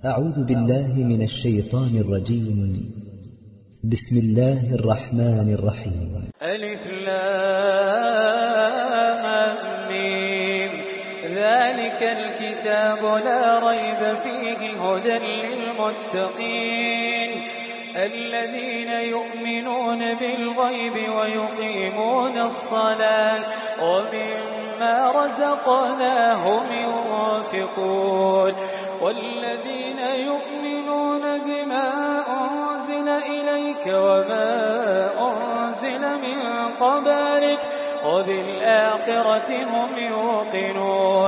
أعوذ بالله من الشيطان الرجيم. بسم الله الرحمن الرحيم. ألف لام ميم. ذلك الكتاب لا ريب فيه هدى للمتقين الذين يؤمنون بالغيب ويقيمون الصلاة ومما رزقناهم ينفقون والذين يؤمنون بما أنزل إليك وما أنزل من قبلك وبالآخرة هم يوقنون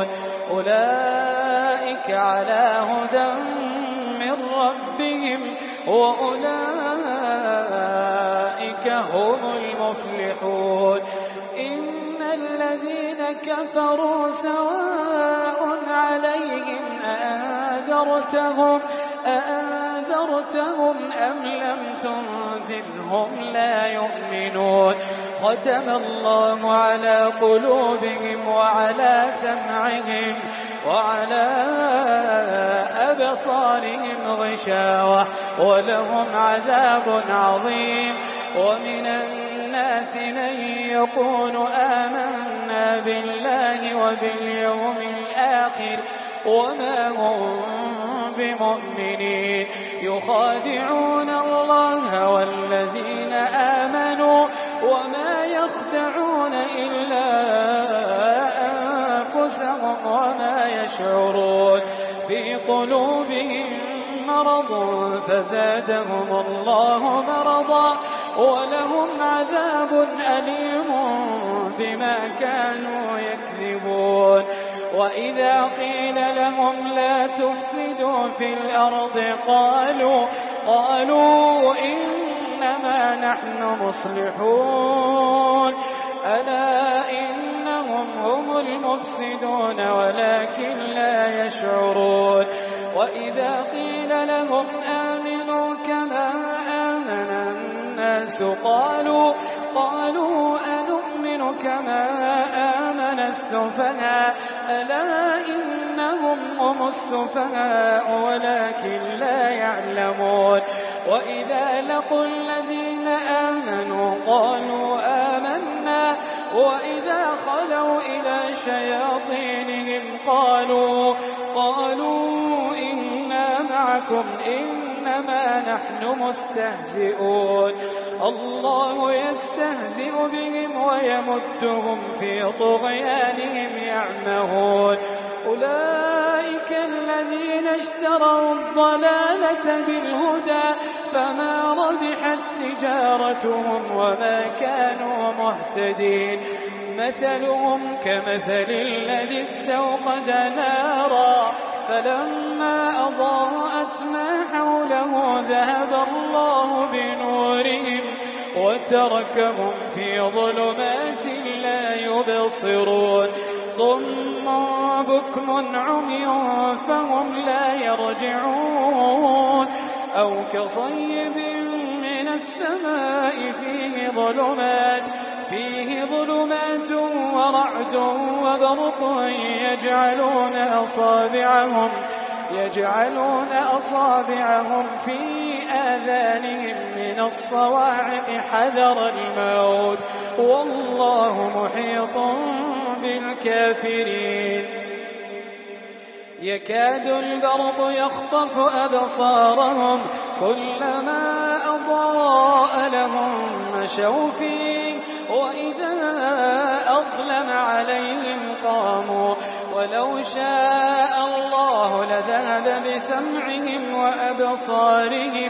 أولئك على هدى من ربهم وأولئك هم المفلحون. إن الذين كفروا سواء عليهم أأنذرتهم أم لم تنذرهم لا يؤمنون. ختم الله على قلوبهم وعلى سمعهم وعلى أبصارهم غشاوة ولهم عذاب عظيم. ومن الناس من يقول آمنا بالله وباليوم الآخر وما هم بمؤمنين يخادعون الله والذين آمنوا وما يخدعون إلا أنفسهم وما يشعرون. في قلوبهم مرض فزادهم الله مرضا ولهم عذاب أليم بما كانوا يكذبون. وإذا قيل لهم لا تفسدوا في الأرض قالوا إنما نحن مصلحون ألا إنهم هم المفسدون ولكن لا يشعرون. وإذا قيل لهم آمنوا كما آمن الناس قالوا أنؤمن كما آمن السفهاء ألا إنهم هم السفهاء ولكن لا يعلمون. وإذا لقوا الذين آمنوا قالوا آمنا وإذا خلوا إلى شياطينهم قالوا إنا معكم إنما نحن مستهزئون. الله يستهزئ بهم ويمدهم في طغيانهم يعمهون. أولئك الذين اشتروا الضلالة بالهدى فما ربحت تجارتهم وما كانوا مهتدين. مثلهم كمثل الذي استوقد نارا فلما أضاءت ما حوله ذهب الله بنورهم وتركهم في ظلمات لا يبصرون. صم بكم عمي فهم لا يرجعون. أو كصيب من السماء فيه ظلمات ورعد وبرق يجعلون أصابعهم في آذانهم من الصواعق حذر الموت والله محيط بالكافرين. يكاد البرق يخطف أبصارهم كلما أضاء لهم مشوا فيه وإذا أظلم عليهم قاموا. ولو شاء الله لذهب بسمعهم وأبصارهم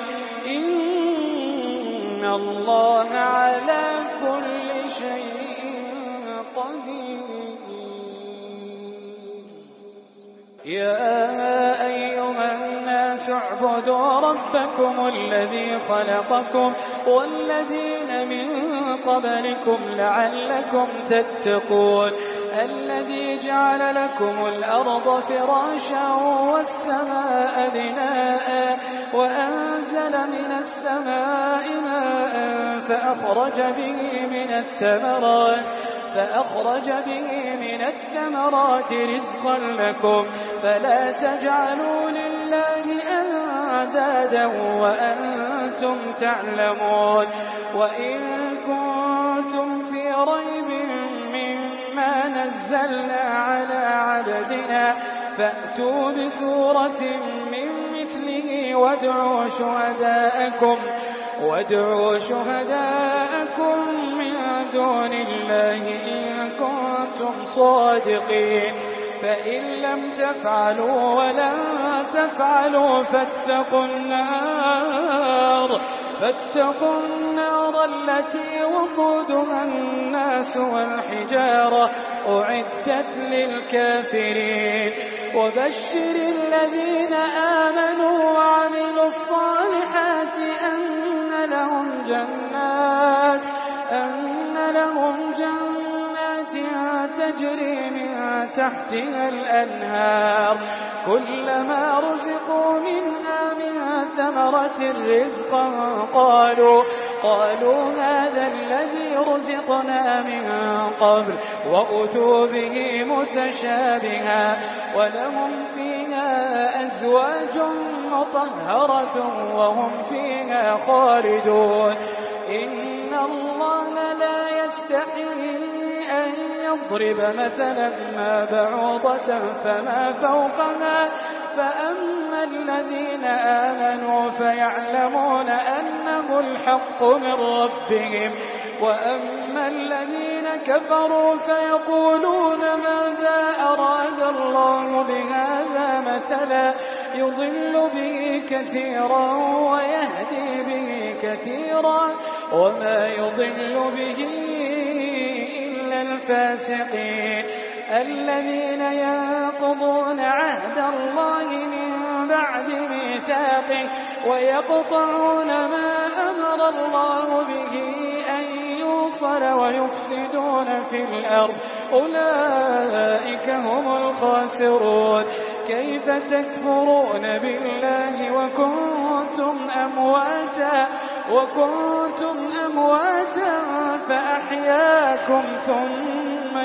إن الله على كل شيء قدير. يا أيها الناس اعبدوا ربكم الذي خلقكم والذين من قبلكم لعلكم تتقون. الذي جعل لكم الأرض فراشا والسماء بناء وأنزل من السماء ماء فأخرج به من الثمرات رزقا لكم فلا تجعلوا لله أندادا وأنتم تعلمون وإن كنتم في ريب مما نزلنا على عبدنا فأتوا بسورة من مثله وادعوا شهداءكم من دون الله إن كنتم صادقين فإن لم تفعلوا ولن تفعلوا فاتقوا النار التي وقودها الناس والحجارة أعدت للكافرين وبشر الذين آمنوا وعملوا الصالحات أن لهم جنات تجري من تحتها الأنهار كلما رزقوا منها من ثمرة رزقا قالوا هذا الذي رزقنا من قبل وأتوا به متشابها ولهم فيها أزواج مطهرة وهم فيها خالدون إن الله لا يستحيي أن يضرب مثلا ما بعوضة فما فوقها فأما الذين آمنوا فيعلمون أنه الحق من ربهم وأما الذين كفروا فيقولون ماذا أراد الله بهذا مثلا يضل به كثيرا ويهدي به كثيرا وما يضل به إلا الفاسقين الذين ينقضون عهد الله من بعد ميثاقه ويقطعون ما أمر الله به أن يوصل ويفسدون في الأرض أولئك هم الخاسرون كيف تكفرون بالله وكنتم أمواتا فأحياكم ثم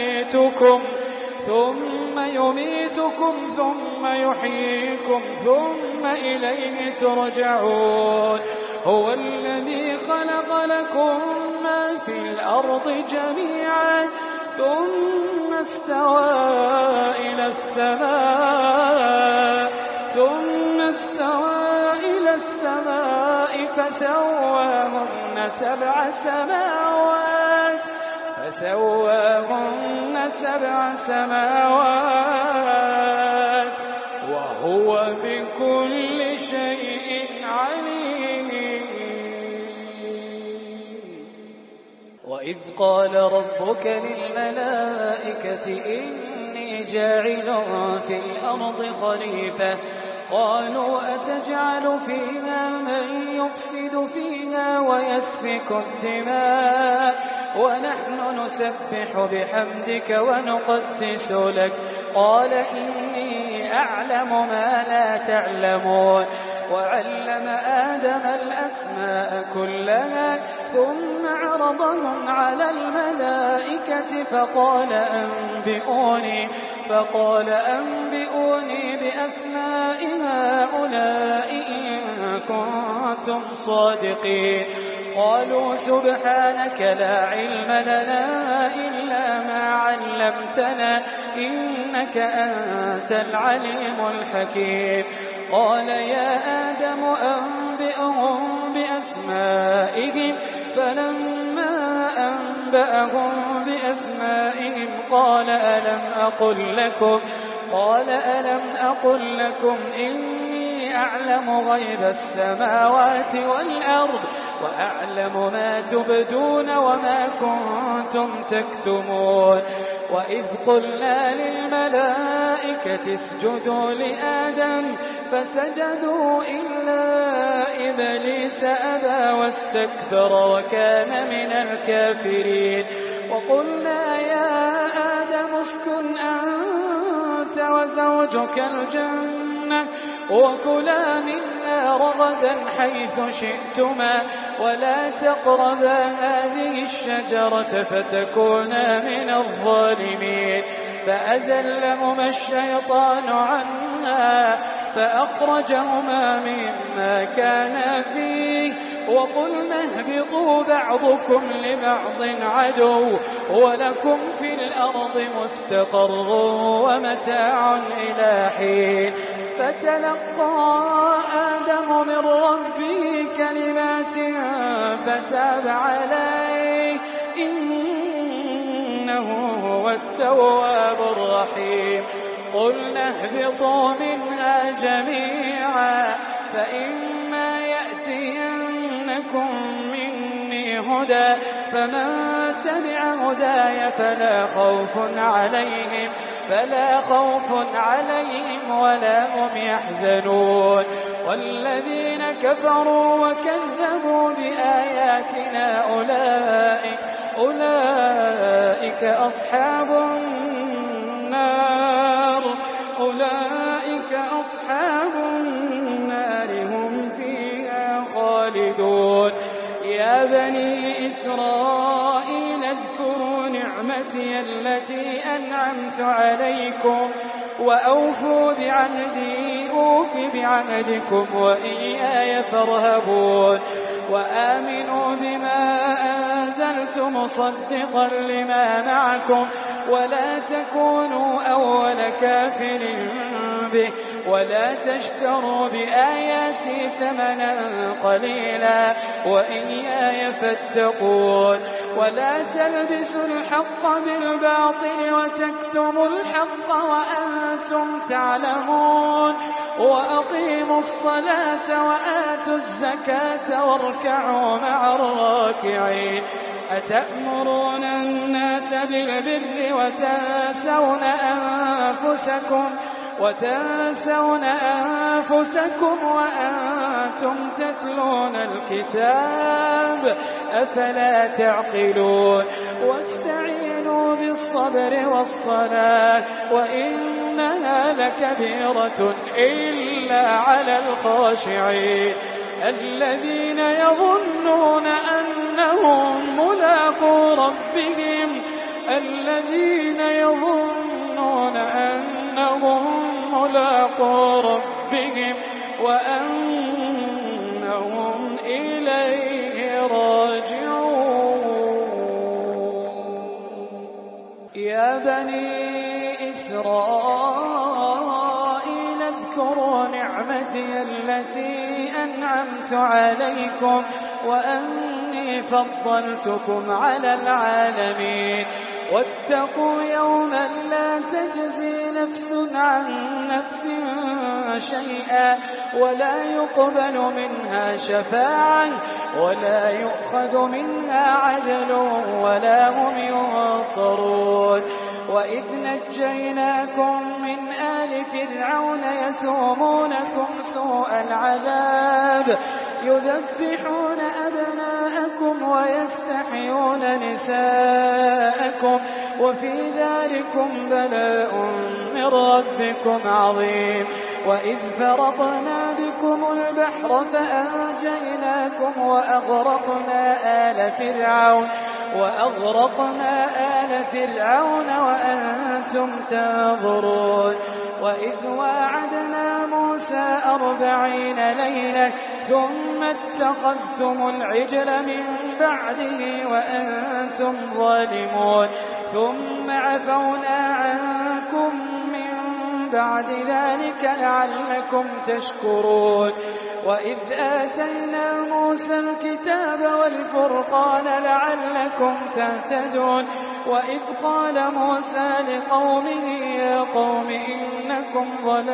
يميتكم ثم يحييكم ثم إليه ترجعون هو الذي خلق لكم ما في الأرض جميعا ثم استوى إلى السماء فسواهن سبع سماوات وهو بكل شيء عليم وإذ قال ربك للملائكة إني جاعل في الأرض خليفة قالوا أتجعل فيها من يفسد فيها ويسفك الدماء ونحن نسبح بحمدك ونقدس لك قال إني أعلم ما لا تعلمون وعلم آدم الأسماء كلها ثم عرضهم على الملائكة فقال أنبئوني بأسماء هؤلاء إن كنتم صادقين قالوا سبحانك لا علم لنا إلا ما علمتنا إنك أنت العليم الحكيم قال يا آدم أنبئهم بأسمائهم فلما أنبأهم بأسمائهم قال ألم أقل لكم إني أعلم غيب السماوات والأرض وأعلم ما تبدون وما كنتم تكتمون وإذ قلنا للملائكة اسجدوا لآدم فسجدوا إلا إبليس أبى واستكبر وكان من الكافرين وقلنا يا آدم اسكن أنت وزوجك الجنة وكلا منها رغدا حيث شئتما ولا تقربا هذه الشجرة فتكونا من الظالمين فأزلهما الشيطان عنها فأخرجهما مما كانا فيه وقلنا اهبطوا بعضكم لبعض عدو ولكم في الأرض مستقر ومتاع إلى حين فتلقى آدم من ربه كلمات فتاب عليه إنه هو التواب الرحيم قلنا اهبطوا منها جميعا فإما يأتينكم مني هدى فمن تبع هداي فلا خوف عليهم ولا هم يحزنون والذين كفروا وكذبوا بآياتنا أولئك أصحاب النار هم فيها خالدون يا بني إسرائيل اذكروا نعمتي التي أنعمت عليكم وأوفوا بعهدي أوف بعهدكم وإياي فارهبون وآمنوا بما أنزلت مصدقا لما معكم ولا تكونوا أول كافر به ولا تشتروا بآياتي ثمنا قليلا وإياي فاتقون ولا تلبسوا الحق بالباطل وتكتموا الحق وأنتم تعلمون وأقيموا الصلاة وآتوا الزكاة واركعوا مع الراكعين أتأمرون الناس بالبر وتنسون أنفسكم وأنتم تتلون الكتاب أفلا تعقلون واستعينوا بالصبر والصلاة وإنها لكبيرة إلا على الخاشعين الذين يظنون أنهم ملاقو ربهم وأنهم إليه راجعون يا بني إسرائيل اذكروا نعمتي التي أنعمت عليكم وأني فضلتكم على العالمين واتقوا يوما لا تجزي نفس عن نفس شيئا ولا يقبل منها شفاعة ولا يؤخذ منها عدل ولا هم ينصرون وإذ نجيناكم من آل فرعون يسومونكم سوء العذاب يذبحون أبناءكم ويستحيون نساءكم وفي ذلكم بلاء من ربكم عظيم وإذ فرقنا بكم البحر فأنجيناكم وأغرقنا آل فرعون وأنتم تنظرون وإذ واعدنا موسى 40 ليلة ثم اتخذتم العجل من بعده وأنتم ظالمون ثم عفونا عنكم من بعد ذلك لعلكم تشكرون وإذ آتينا موسى الكتاب والفرقان لعلكم تهتدون وإذ قال موسى لقومه يا قوم إنكم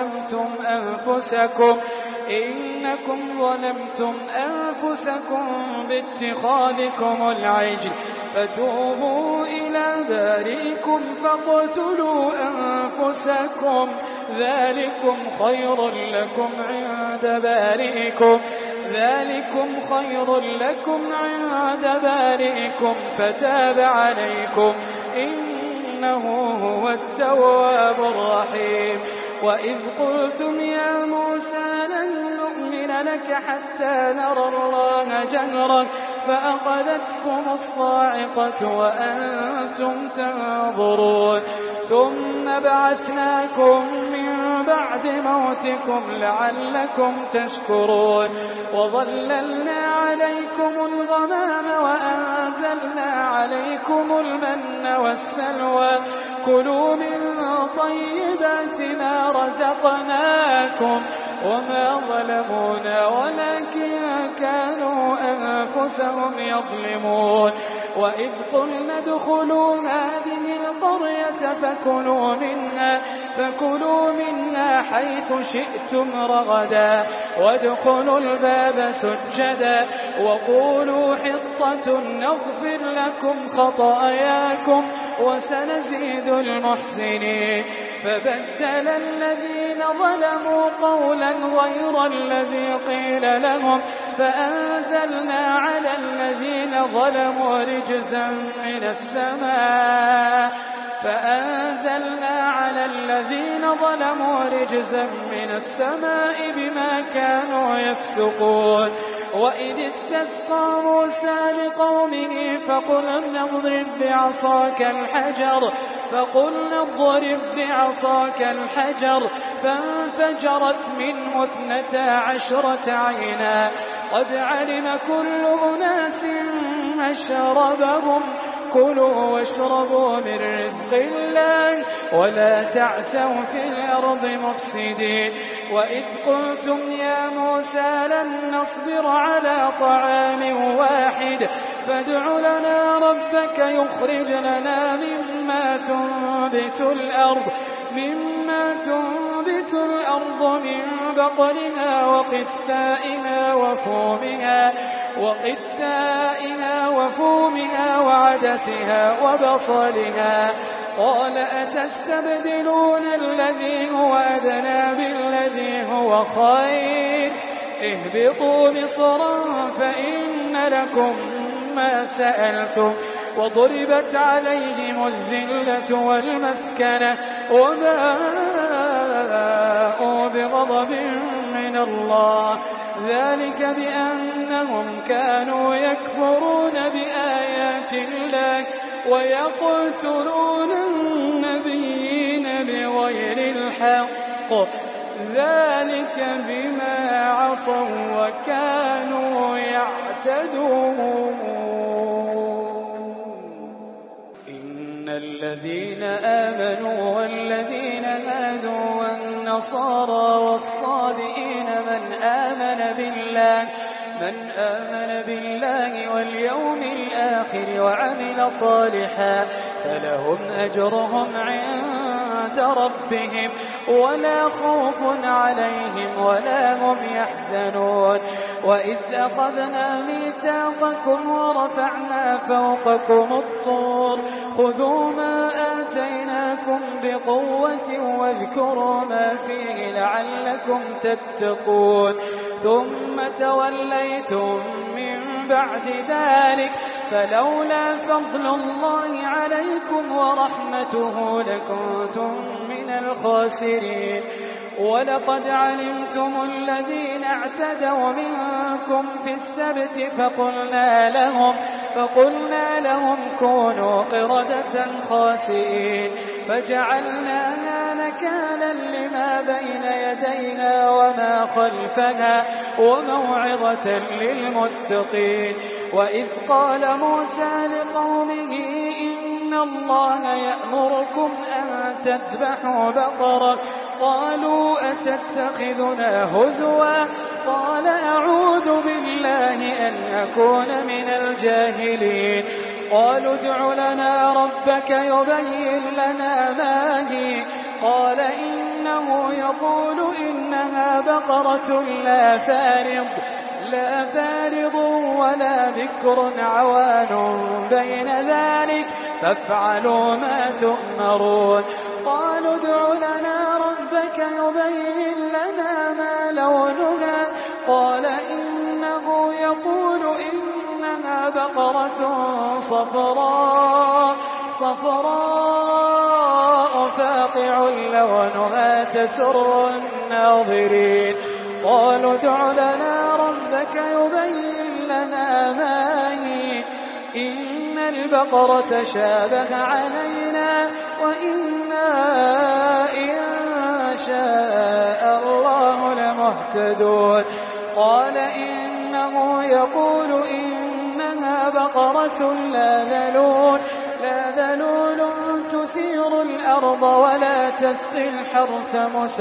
ظلمتم أنفسكم باتخاذكم العجل فتوبوا إلى بارئكم فاقتلوا أنفسكم ذلكم خير لكم عند بارئكم فتاب عليكم إنه هو التواب الرحيم وإذ قلتم يا موسى لن نؤمن لك حتى نرى الله جهرا فأخذتكم الصاعقة وأنتم تنظرون ثم بعثناكم من بعد موتكم لعلكم تشكرون وظللنا عليكم الغمام وأنزلنا عليكم المن والسلوى كلوا من طيبات ما رزقناكم وما ظلمونا ولكن كانوا أنفسهم يظلمون وإذ قلنا ادخلوا هذه القرية فكلوا منها حيث شئتم رغدا وادخلوا الباب سجدا وقولوا حطة نغفر لكم خطاياكم وسنزيد المحسنين فبدل الذين ظلموا قولا غير الذي قيل لهم فأنزلنا على الذين ظلموا رجزا من السماء بما كانوا يفسقون وإذ استسقى موسى لقومه فقلنا اضرب بعصاك الحجر فانفجرت منه 12 عينا قد علم كل أناس مشربهم كلوا واشربوا من رزق الله ولا تعثوا في الأرض مفسدين وإذ قلتم يا موسى لن نصبر على طعام واحد فادع لنا ربك يخرج لنا مما تنبت الأرض من بقلها وقثائها وفومها وعدسها وبصلها قال أتستبدلون الذي هو أدنى بالذي هو خير اهبطوا مصرا فإن لكم ما سألتم وضربت عليهم الذلة والمسكنة وباءوا بغضب من الله ذلك بأنهم كانوا يكفرون بآيات الله ويقتلون النبيين بغير الحق ذلك بما عصوا وكانوا يعتدون إن الذين آمنوا والذين هادوا والنصارى والصابئين من آمن بالله واليوم الآخر وعمل صالحا فلهم أجرهم عند ربهم ولا خوف عليهم ولا هم يحزنون وإذ أخذنا ميثاقكم ورفعنا فوقكم الطور خذوا ما آتيناكم بقوة واذكروا ما فيه لعلكم تتقون ثم توليتم من بعد ذلك فلولا فضل الله عليكم ورحمته لكنتم من الخاسرين ولقد علمتم الذين اعتدوا منكم في السبت فقلنا لهم كونوا قردة خاسئين فجعلناها نكالا لما بين يدينا وما خلفنا وموعظة للمتقين وإذ قال موسى لقومه إن الله يأمركم أن تذبحوا بقرة قالوا أتتخذنا هزوا قال أعوذ بالله أن أكون من الجاهلين قالوا ادع لنا ربك يبين لنا ما هي قال إنه يقول إنها بقرة لا فارض ولا بكر عوان بين ذلك فافعلوا ما تؤمرون قالوا ادع لنا ربك يبين لنا ما لونها قال إنه يقول إنها بقرة صفراء فاقع لونها تسر الناظرين قالوا ادع لنا ربك يبين لنا ما هي إن البقرة شابه علينا وإنا إن شاء الله لمهتدون. قال إنه يقول إنها بقرة لا ذلول تثير الأرض ولا تسقي الحرث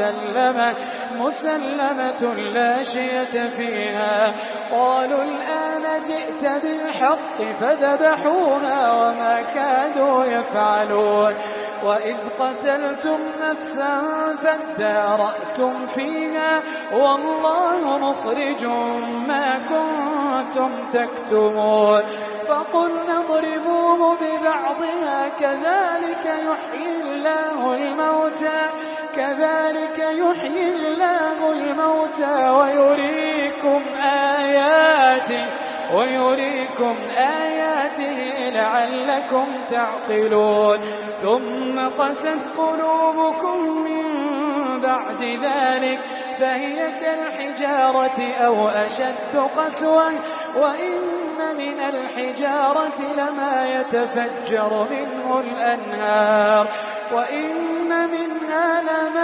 مسلمة لا شية فيها. قالوا الآن جئت بالحق فذبحوها وما كادوا يفعلون. وإذ قتلتم نفسا فادارأتم فيها والله مخرج ما كنتم تكتمون. فقلنا اضربوه ببعضها كذلك يحيي الله الموتى ويريكم آياته لعلكم تعقلون. ثم قست قلوبكم من بعد ذلك فهي كالحجارة أو أشد قسوة وإن من الحجارة لما يتفجر منه الأنهار وإن منها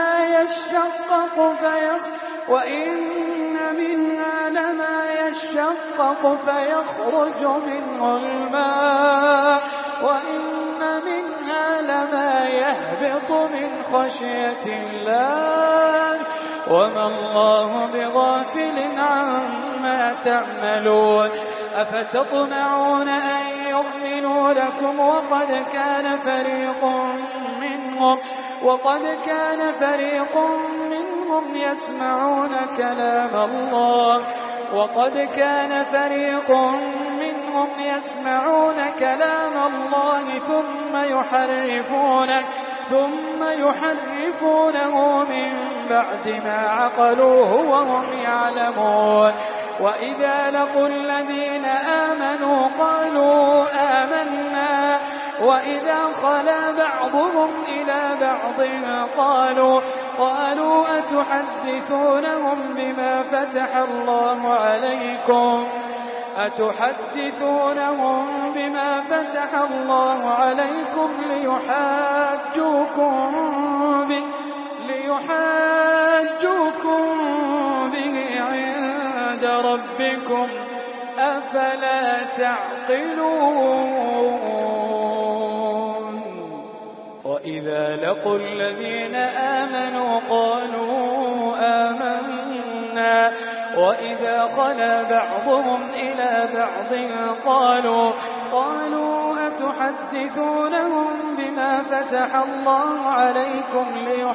لما يشقق فيخرج منه الماء وإن منها لما يهبط من خشية الله وما الله بغافل عما تعملون. أفتطمعون أن يؤمنوا لكم وقد كان فريق منهم يسمعون كلام الله ثم يحرفونه من بعد ما عقلوه وهم يعلمون. وإذا لقوا الذين آمنوا قالوا آمنا وإذا خلا بعضهم إلى بعض قالوا أتحدثونهم بما فتح الله عليكم ليحاجوكم به عند ربكم أفلا تعقلون. وإذا لقوا الذين آمنوا قالوا آمنا وإذا خلا بعضهم إلى بعض قالوا أتحدثونهم بما فتح الله عليكم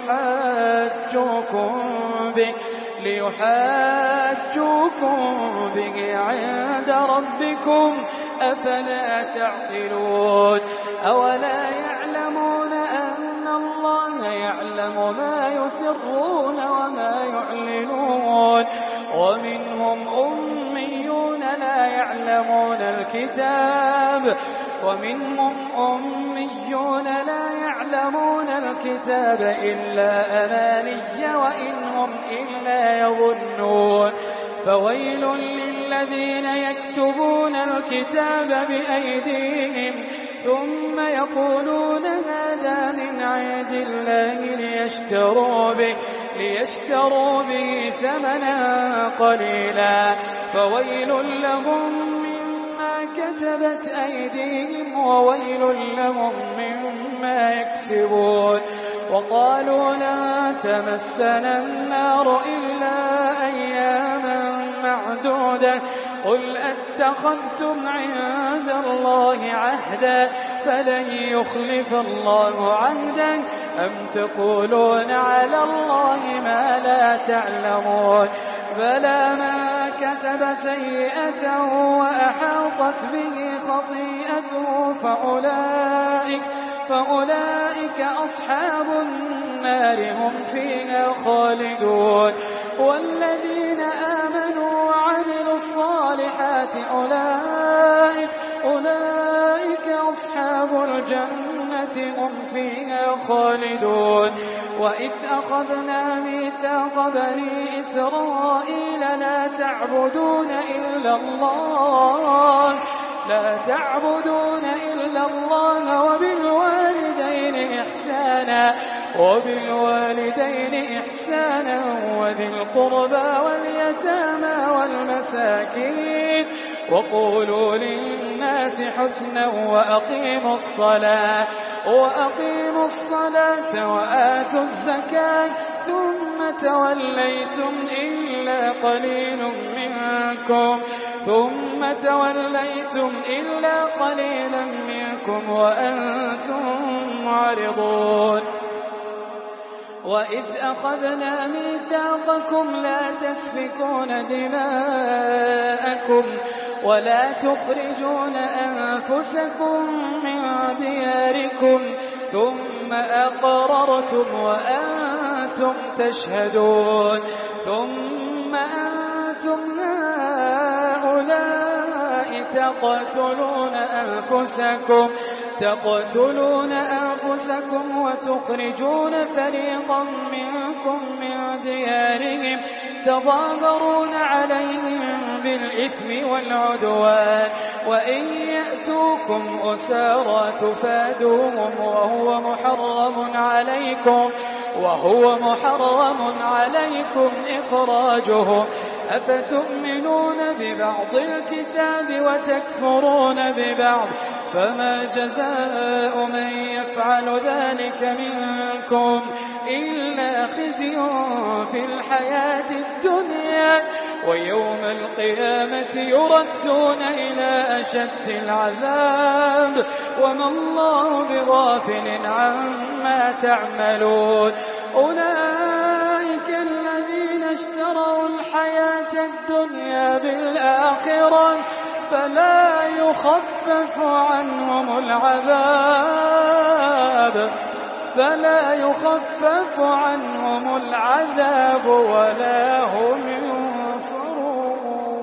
ليحاجوكم به عند ربكم أفلا تعقلون. أولا يعلمون أن الله يعلم ما يسرون وما يعلنون. ومنهم أميون لا يعلمون الكتاب إلا أماني وإن هم إلا يظنون. فويل للذين يكتبون الكتاب بأيديهم ثم يقولون هذا من عند الله ليشتروا به ثمنا قليلا فويل لهم مما كتبت أيديهم وويل لهم مما يكسبون. وقالوا لا تمسنا النار إلا أياما معدودة قل أتخذتم عند الله عهدا فلن يخلف الله عهدا أم تقولون على الله ما لا تعلمون. بلى من كسب سيئة وأحاطت به خطيئته فأولئك أصحاب النار هم فيها خالدون. والذين آمنوا وعملوا الصالحات أولئك أصحاب الجنة هم فيها خالدون. وإذ أخذنا ميثاق بني إسرائيل لا تعبدون إلا الله وبالوالدين إحسانا وبالوالدين إحسانا وذي القربى واليتامى والمساكين وقولوا للناس حسنا وأقيموا الصلاة وآتوا الزكاة ثم توليتم إلا قليلا منكم وأنتم معرضون وإذ أخذنا ميثاقكم لا تسفكون دماءكم ولا تخرجون أنفسكم من دياركم ثم أقررتم وأنتم تشهدون ثم أنتم هؤلاء تقتلون أنفسكم وتخرجون فريقا منكم من ديارهم تظاهرون عليهم بالإثم والعدوان وإن يأتوكم أسارى تفادوهم وهو محرم عليكم إخراجهم أفتؤمنون ببعض الكتاب وتكفرون ببعض فما جزاء من يفعل ذلك منكم إلا خزي في الحياة الدنيا ويوم القيامة يردون إلى أشد العذاب وما الله بغافل عما تعملون أولئك الذين اشتروا الحياة الدنيا بالآخرة فلا يخفف عنهم العذاب ولا هم ينصرون.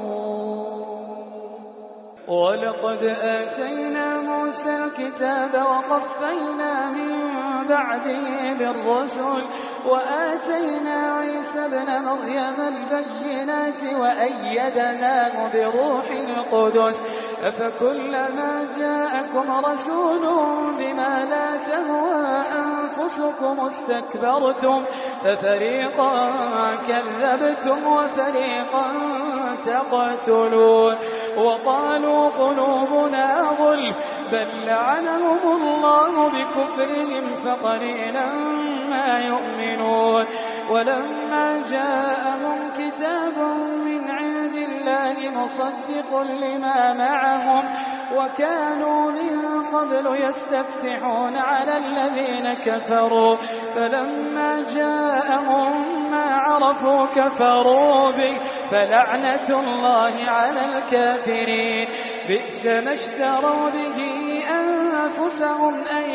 ولقد آتينا موسى الكتاب وقفينا من بعده بالرسل وآتينا عيسى ابن مريم البينات وأيدناه بروح القدس أفكلما جاءكم رسول بما لا تهوى أنفسكم استكبرتم ففريقا كذبتم وفريقا تقتلون وقالوا قلوبنا غلف بل لعنهم الله بكفرهم فقليلا ما يؤمنون ولما جاءهم كتاب من عند الله مصدق لما معهم وكانوا من قبل يستفتحون على الذين كفروا فلما جاءهم ما عرفوا كفروا به فلعنة الله على الكافرين بئس ما اشتروا به أنفسهم أن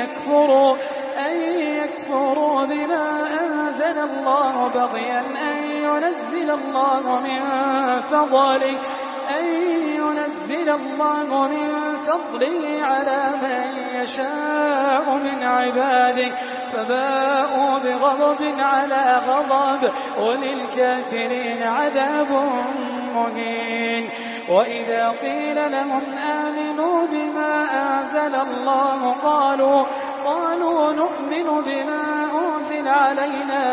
يكفروا بما أنزل الله بغيا أن ينزل الله من فضله على من يشاء من عباده فباءوا بغضب على غضب وللكافرين عذاب مهين وإذا قيل لهم آمنوا بما أنزل الله قالوا نؤمن بما أنزل علينا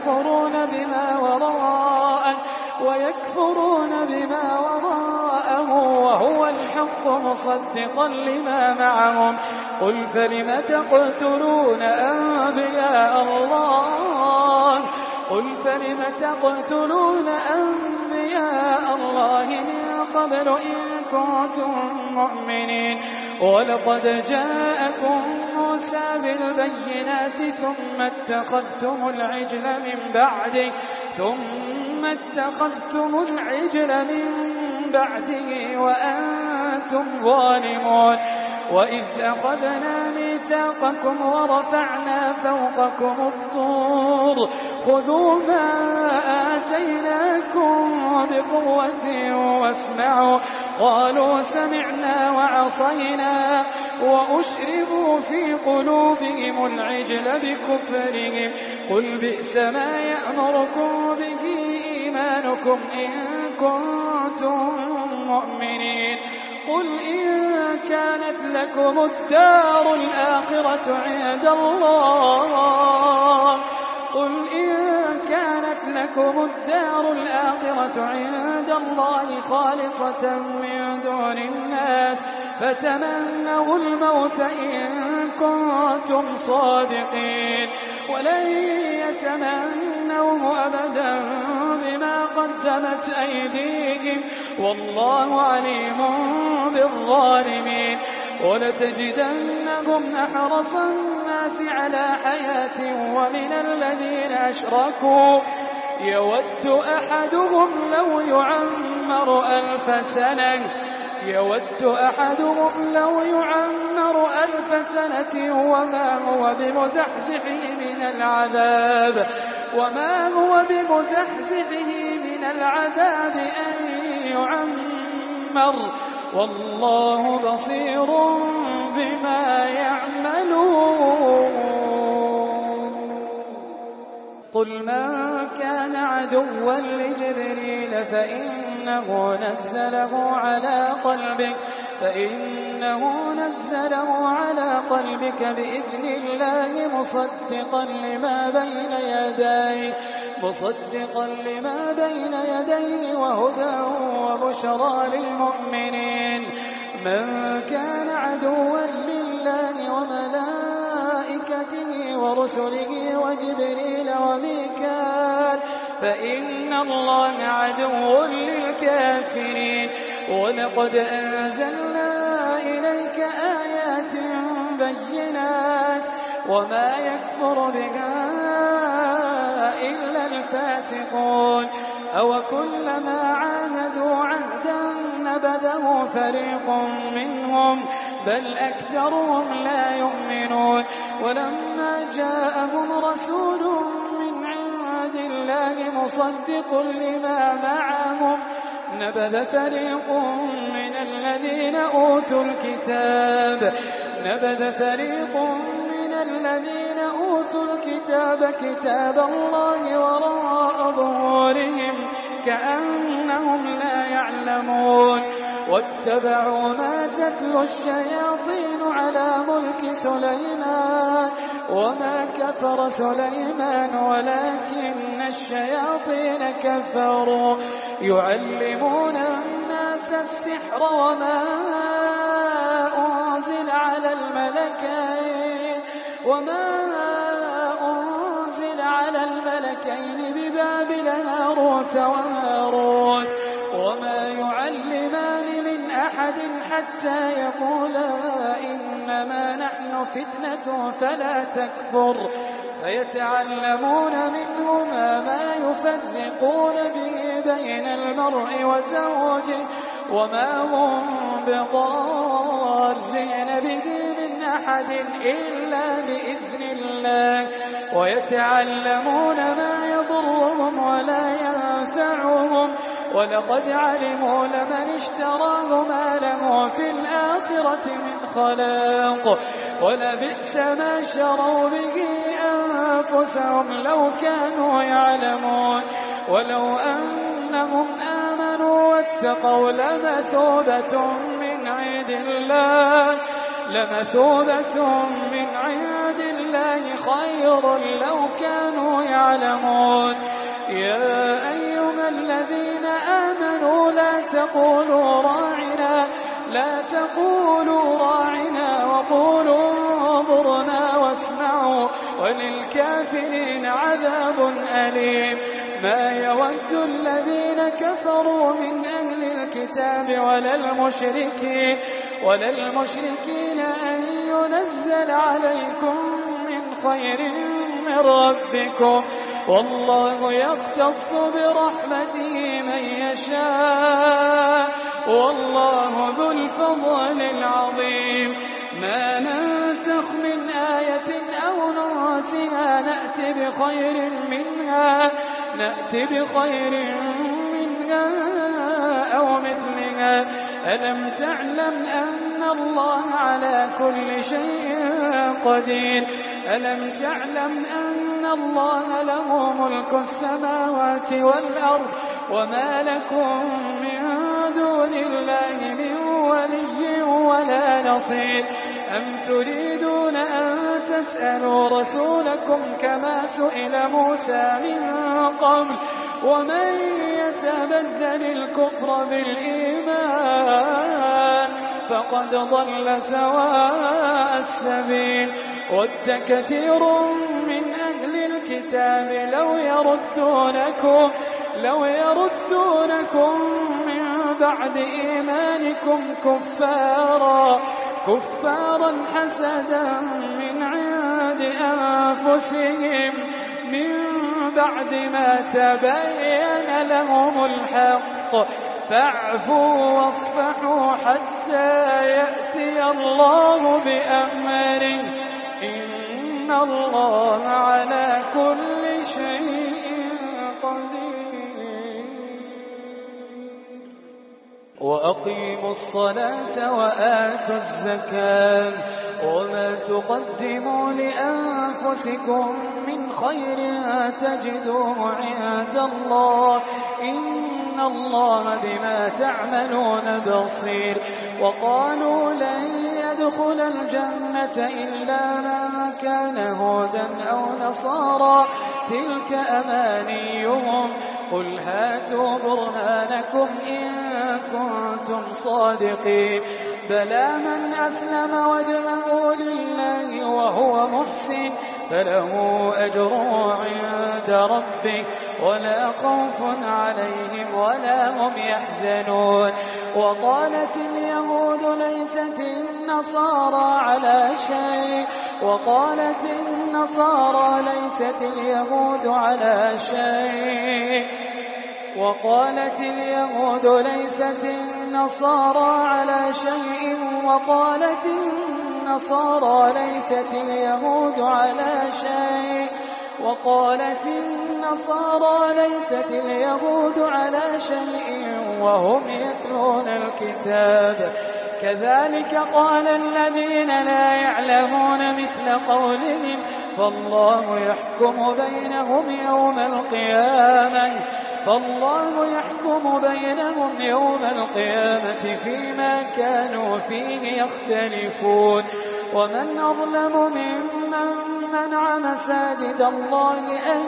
ويكفرون بما وراءه وهو الحق مصدقا لما معهم قل فلم تقتلون أنبياء الله من قبل إن كنتم مؤمنين ولقد جاءكم موسى بالبينات ثم اتخذتم العجل من بعده وأنتم ظالمون وإذ أخذنا ميثاقكم ورفعنا فوقكم الطور خذوا ما آتيناكم بقوة واسمعوا قالوا سمعنا وعصينا وأشربوا في قلوبهم العجل بكفرهم قل بئس ما يأمركم به إيمانكم إن كنتم مؤمنين قل إن كانت لكم الدار الآخرة عند الله قل إن كانت لكم الدار الآخرة عند الله خالصة من دون الناس فتمنوا الموت إن كنتم صادقين ولن يتمنوه أبدا بما قدمت أيديهم والله عليم بالظالمين ولتجدنهم أحرص الناس على حياة ومن الذين أشركوا يود أحدهم لو يعمر 1000 سنة وما هو بمزحزحه من العذاب أن يعمر والله بصير بما يعملون قل من كان عدوا لجبريل فإنه نزله على قلبك بإذن الله مصدقا لما بين يديه وهدى وبشرى للمؤمنين من كان عدوا لله وملائكته ورسله وجبريل وميكال فإن الله عدو للكافرين ولقد أنزلنا إليك آيات بينات وما يكفر بها إلا الفاسقون أو كلما عاهدوا عهدا نبذه فريق منهم بل أكثرهم لا يؤمنون ولما جاءهم رسول من عند الله مصدق لما معهم نبذ فريق من الذين أوتوا الكتاب كتاب الله وراء ظهورهم كأنهم لا يعلمون واتبعوا ما تتلو الشياطين على ملك سليمان وما كفر سليمان ولكن الشياطين كفروا يعلمون الناس السحر وما أنزل على الملكين ببابل هاروت وماروت وما يعلمان من أحد حتى يقولا إنما نحن فتنة فلا تكفر فيتعلمون منهما ما يفرقون به بين المرء وزوجه وما هم بضارين به من أحد إلا بإذن الله ويتعلمون ما يضرهم ولا ينفعهم ولقد علموا لمن اشتراه ما له في الآخرة من خلاق ولبئس ما شروا به أنفسهم لو كانوا يعلمون ولو أنهم آمنوا واتقوا لمثوبة من عند الله خير لو كانوا يعلمون يا أيها الذين آمنوا لا تقولوا راعنا وقولوا انظرنا واسمعوا وللكافرين عذاب أليم ما يود الذين كفروا من أهل الكتاب ولا المشركين أن ينزل عليكم من خير من ربكم والله يختص برحمته من يشاء والله ذو الفضل العظيم ما ننسخ من آية أو ننسها نأتي بخير منها أو مثلها ألم تعلم أن الله على كل شيء قدير ألم تعلم أن الله له ملك السماوات والأرض وما لكم من دون الله من ولي ولا نصير أم تريدون أن تسألوا رسولكم كما سئل موسى من قبل ومن يتبدل الكفر بالإيمان فقد ضل سواء السبيل ود كثير من أهل الكتاب لو يردونكم من بعد إيمانكم كفارا حسدا من عند أنفسهم من بعد ما تبين لهم الحق فاعفوا واصفحوا حتى يأتي الله بأمره إن الله على كل شيء قدير وأقيموا الصلاة وآتوا الزكاة وما تقدموا لأنفسكم من خير تجدوه عند الله إن الله بما تعملون بصير وقالوا لن يدخل الجنة إلا من كان هودا أو نصارى تلك أمانيهم قل هاتوا برهانكم إن كنتم صادقين بلى من أسلم وجهه لله وهو محسن فله أجره عند ربه ولا خوف عليهم ولا هم يحزنون وقالت اليهود ليست النصارى على شيء وقالت النصارى ليست اليهود على شيء وقالت اليهود ليست النصارى على شيء وقالت النصارى ليست اليهود على شيء وقالت النصارى ليست اليهود على شيء وهم يتلون الكتاب كذلك قال الذين لا يعلمون مثل قولهم فالله يحكم بينهم يوم القيامة فيما كانوا فيه يختلفون ومن أظلم ممن منع مساجد الله أن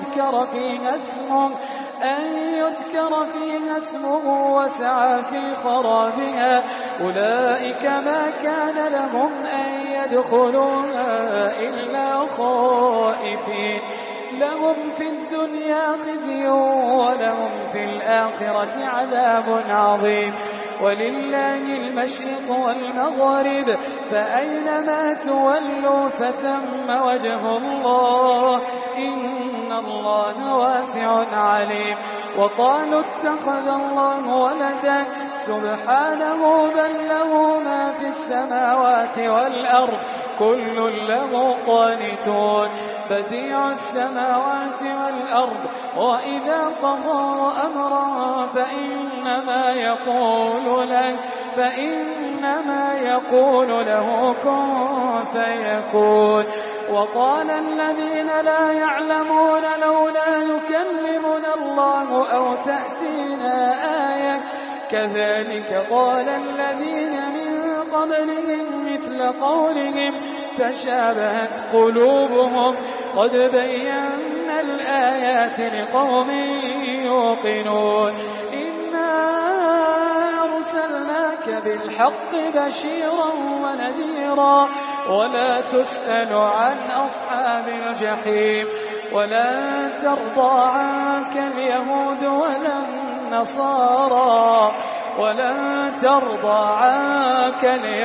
يذكر فيها اسمه وسعى في خرابها أولئك ما كان لهم أن يدخلوها إلا خائفين لهم في الدنيا خزي ولهم في الآخرة عذاب عظيم ولله المشرق والمغرب فأينما تولوا فثم وجه الله إن الله واسع عليم وقالوا اتخذ الله ولدا سبحانه بل له ما في السماوات والأرض كل له قانتون بديع السماوات والأرض وإذا قضى أمرا فإنما يقول له كن فيكون وقال الذين لا يعلمون لولا يكلمنا الله أو تأتينا آية كذلك قال الذين من قبلهم مثل قولهم تشابهت قلوبهم قد بينا الآيات لقوم يوقنون إنا أرسلناك بالحق بشيرا ونذيرا ولا تسأل عن أصحاب الجحيم ولن ترضى عنك اليهود ولن ترضى عنك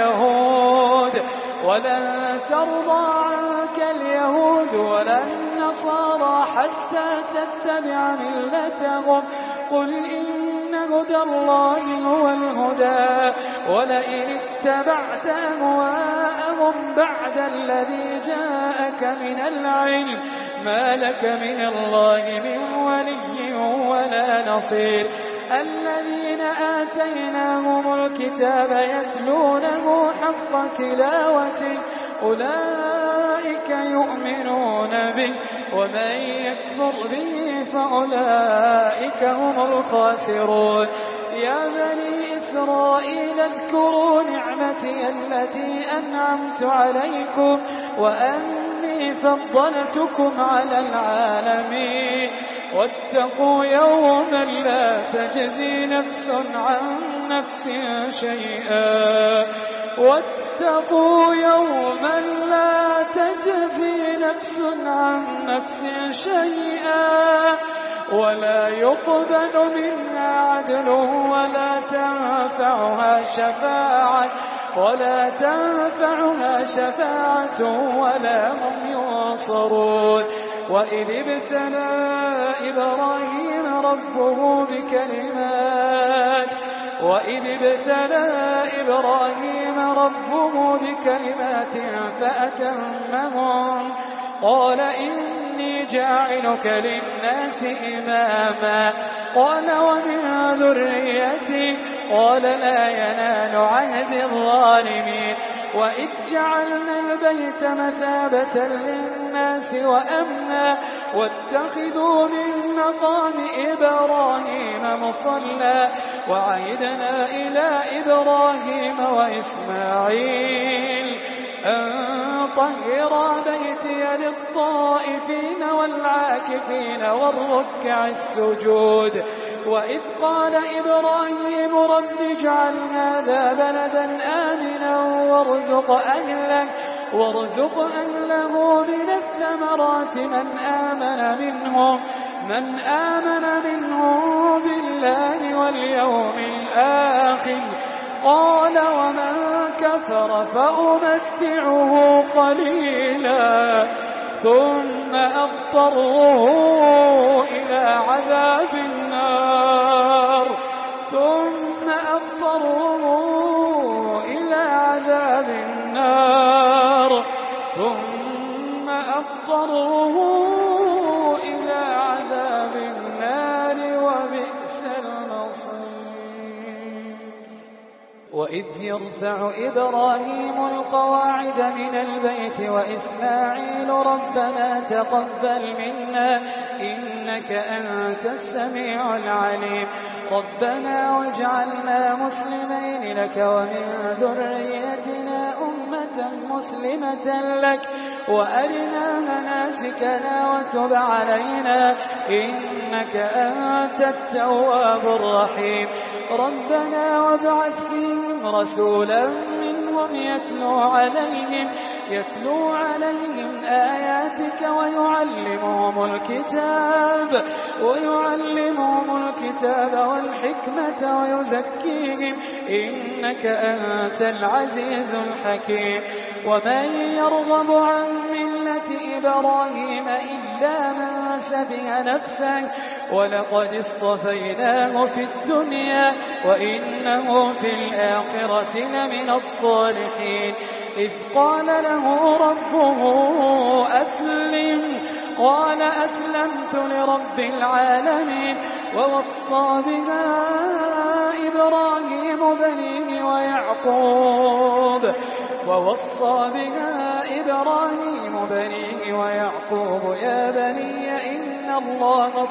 اليهود ولا النصارى حتى تتبع ملتهم قل إن هدى الله هو الهدى ولئن اتبعت أهواءهم بعد الذي جاءك من العلم ما لك من الله من ولي ولا نصير الذين آتيناهم الكتاب يتلونه حق تلاوته أولئك يؤمنون به ومن يكفر به فأولئك هم الخاسرون. يا بني إسرائيل اذكروا نعمتي التي أنعمت عليكم وأني فضلتكم على العالمين. واتقوا يوما لا تجزي نفس عن نفس شيئا واتقوا يوما لا تجزي نفس عن نفس شيئا ولا يقبل منها عدل ولا تنفعها شفاعة ولا هم ينصرون. وإذ ابتلى إبراهيم ربه بكلمات فأتمهن قال إني جاعلك للناس إماما قال ومن ذريتي قال لا ينال عهد الظالمين. وإذ جعلنا البيت مثابة للناس وأمنا واتخذوا من مقام إبراهيم مصلى وعهدنا إلى إبراهيم وإسماعيل أن طهرا بيتي للطائفين والعاكفين والركع السجود. وإذ قال إبراهيم رب اجعل هذا بلدا آمنا وارزق أهله من الثمرات من آمن منهم بالله واليوم الآخر قال ومن كفر فأمتعه قليلا ثم أضطره إلى عذاب النار وبئس المصير. وإذ يرفع إبراهيم القواعد من البيت وإسماعيل ربنا تقبل منا إنك أنت السميع العليم ربنا واجعلنا مسلمين لك ومن ذريتنا أمة مسلمة لك وأرنا مناسكنا وتب علينا إنك أنت التواب الرحيم ربنا وابعث فيهم رسولا منهم يتلو عليهم آياتك ويعلمهم الكتاب والحكمة ويزكيهم إنك أنت العزيز الحكيم. ومن يرغب عن ملة إبراهيم إلا من سفه نفسه ولقد اصطفيناه في الدنيا وإنه في الآخرة لمن الصالحين. إذ قال له ربه أسلم قال أسلمت لرب العالمين ووصى بها إبراهيم بنيه ويعقوب يا بني إن الله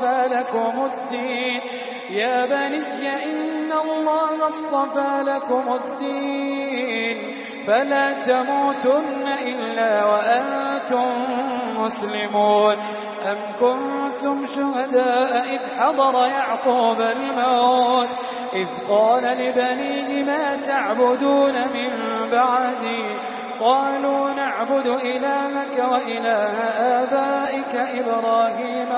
اصطفى لكم الدين فلا تموتن إلا وأنتم مسلمون. أم كنتم شهداء إذ حضر يعقوب الموت إذ قال لبنيه ما تعبدون من بعدي قالوا نعبد إلهك وإله آبائك إبراهيم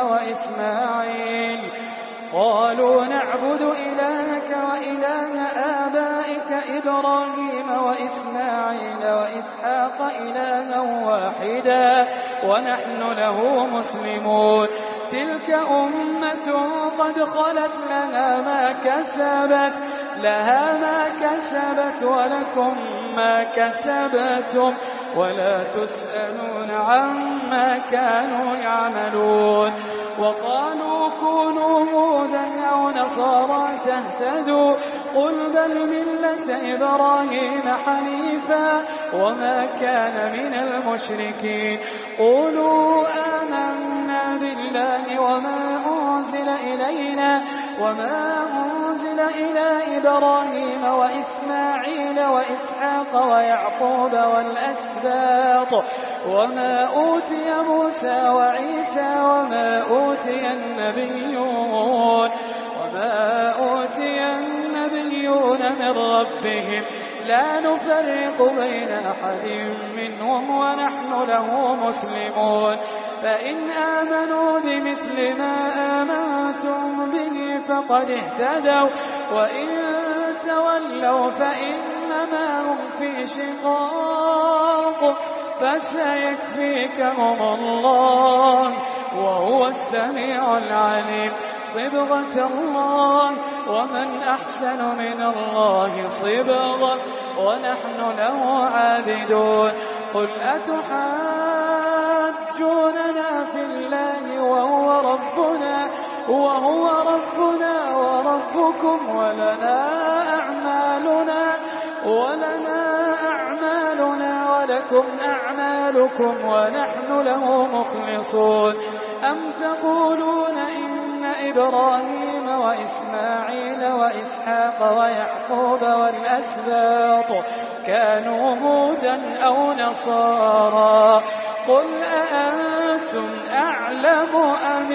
وإسماعيل وإسحاق إلها واحدا ونحن له مسلمون. تلك أمة قد خلت لها ما كسبت ولكم ما كسبتم ولا تسألون عما كانوا يعملون. وقالوا كونوا هودا أو نصارى تهتدوا قل بل ملة إبراهيم حنيفا وما كان من المشركين. قولوا آمنا بالله وما أنزل إلى إبراهيم وإسماعيل وإسحاق ويعقوب والأسباط وما أوتي موسى وعيسى وما أوتي النبيون من ربهم لا نفرق بين أحد منهم ونحن له مسلمون فإن آمنوا بمثل ما آمنتم به فقد اهتدوا وإن تولوا فإنما هم في شقاق فسيكفيكهم الله وهو السميع العليم صبغة الله ومن أحسن من الله صبغة ونحن له عابدون قل أتحاجوننا في الله وهو ربنا وربكم ولنا أعمالنا ولكم أعمالكم ونحن له مخلصون أم تقولون إن إبراهيم وإسماعيل وإسحاق ويعقوب والأسباط كانوا هودا أو نصارى قل أأنتم أعلم أم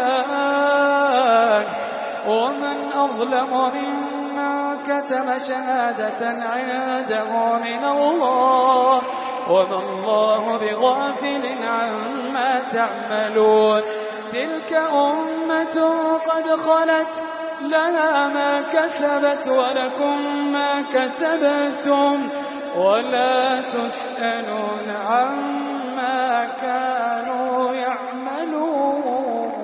الله ومن أظلم ممن كتم شهادة عنده من الله وما الله بغافل عما تعملون تلك أمة قد خلت لها ما كسبت ولكم ما كسبتم ولا تسألون عما كانوا يعملون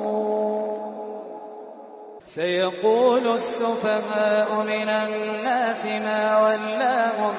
سيقول السفهاء من الناس ما ولاهم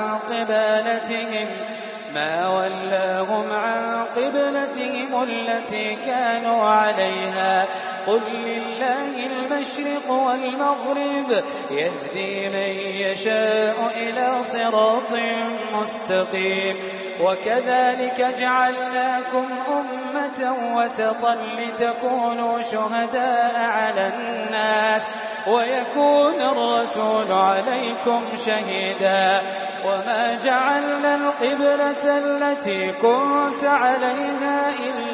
عن قبلتهم التي كانوا عليها قل لله المشرق والمغرب يهدي من يشاء إلى صراط مستقيم وكذلك جعلناكم أمة وسطا لتكونوا شهداء على الناس ويكون الرسول عليكم شهيدا وما جعلنا القبلة التي كنت عليها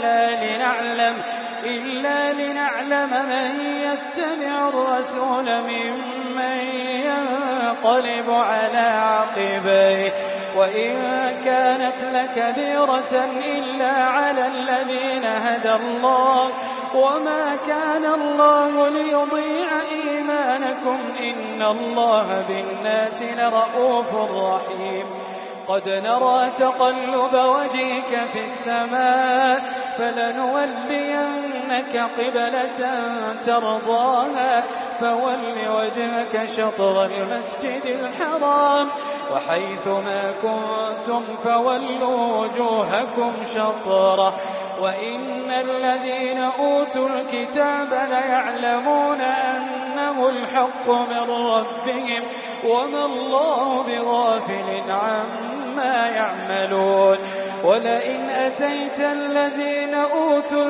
إلا لنعلم من يتبع الرسول ممن ينقلب على عقبيه وإن كانت لكبيرة إلا على الذين هدى الله وما كان الله ليضيع إيمانكم إن الله بالناس لرؤوف رحيم قد نرى تقلب وجهك في السماء فلنولينك قبلة ترضاها فول وجهك شطر المسجد الحرام وحيث ما كنتم فولوا وجوهكم شطره وإن الذين أوتوا الكتاب ليعلمون أنه الحق من ربهم وما الله بغافل عما يعملون ولئن أتيت الذين أوتوا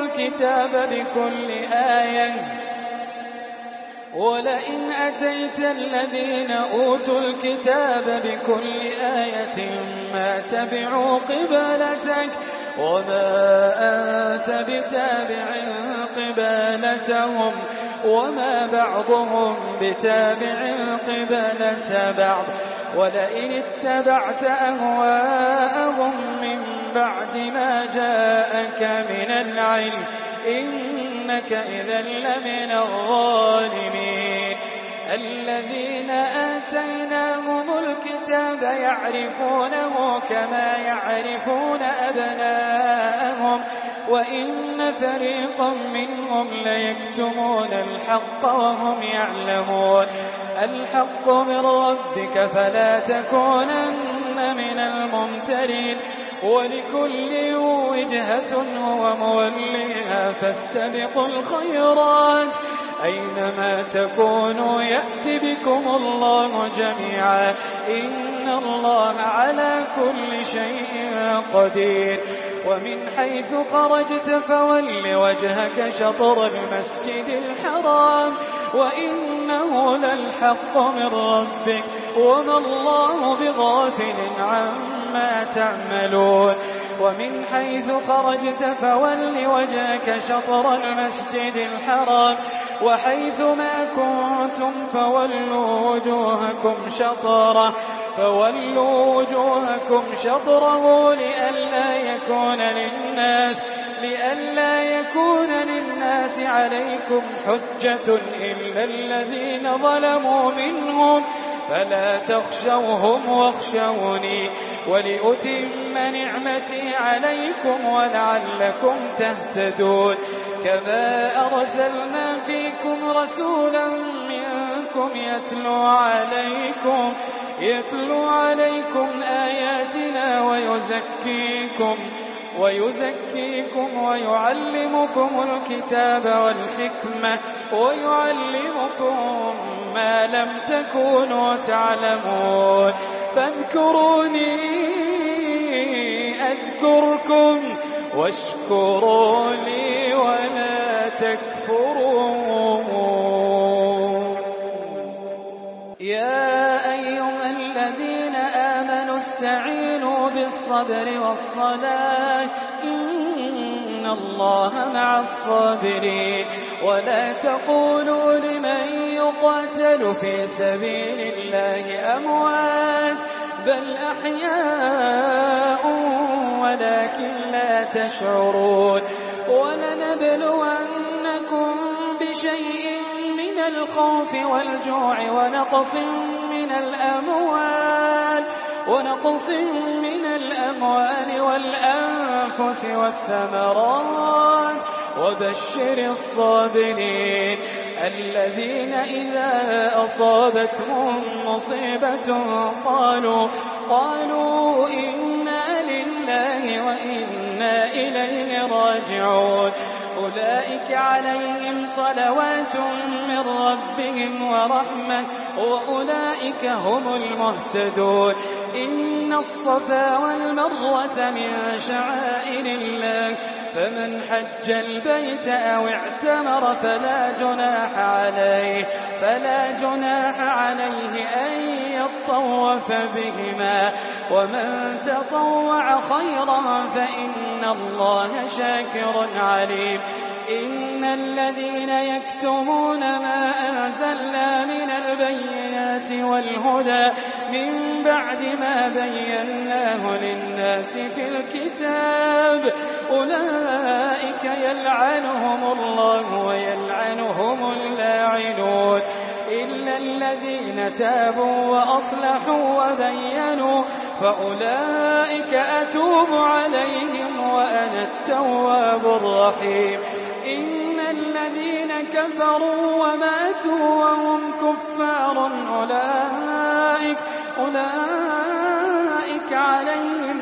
الكتاب بكل آية ما تبعوا قبلتك وما أنت بتابع قبلتهم وما بعضهم بتابع قبلة بعض ولئن اتبعت أهواءهم من بعد ما جاءك من العلم إنك إذا لمن الظالمين الذين آتيناهم الكتاب يعرفونه كما يعرفون أبناءهم وإن فريقا منهم ليكتمون الحق وهم يعلمون الحق من ربك فلا تكونن من الممترين ولكل وجهة هو موليها فاستبقوا الخيرات أينما تكونوا يأت بكم الله جميعا إن الله على كل شيء قدير ومن حيث خرجت فول وجهك شطر المسجد الحرام وإنه للحق من ربك وما الله بغافل عما تعملون ومن حيث خرجت فول وجهك شطر المسجد الحرام وحيث ما كنتم فولوا وجوهكم شطره لئلا يكون للناس عليكم حجة إلا الذين ظلموا منهم فلا تخشوهم واخشوني ولأتم نعمتي عليكم ولعلكم تهتدون كما أرسلنا فيكم رسولا منكم يتلو عليكم آياتنا ويزكيكم ويعلمكم الكتاب والحكمة ويعلمكم ما لم تكونوا تعلمون فاذكروني أذكركم واشكروا لي ولا تكفرون يا أيها الذين آمنوا استعينوا بالصبر والصلاة إن الله مع الصابرين ولا تقولوا لمن يقاتل في سبيل الله أموات بل أحياء ولكن لا تشعرون ولنبلونكم بشيء من الخوف والجوع ونقص من الأموال والأنفس والثمرات وبشر الصابرين الذين إذا أصابتهم مصيبة قالوا إنا لله وإنا إليه راجعون أولئك عليهم صلوات من ربهم ورحمة وأولئك هم المهتدون إن الصفا والمروة من شعائر الله فمن حج البيت أو اعتمر فلا جناح عليه أن يطوف بهما ومن تطوع خيرا فإن الله شاكر عليم إن الذين يكتمون ما أنزلنا من البينات والهدى من بعد ما بيناه للناس في الكتاب أولئك يلعنهم الله ويلعنهم اللاعنون إلا الذين تابوا وأصلحوا وبينوا فأولئك أتوب عليهم وأنا التواب الرحيم إن الذين كفروا وماتوا وهم كفار أولئك عليهم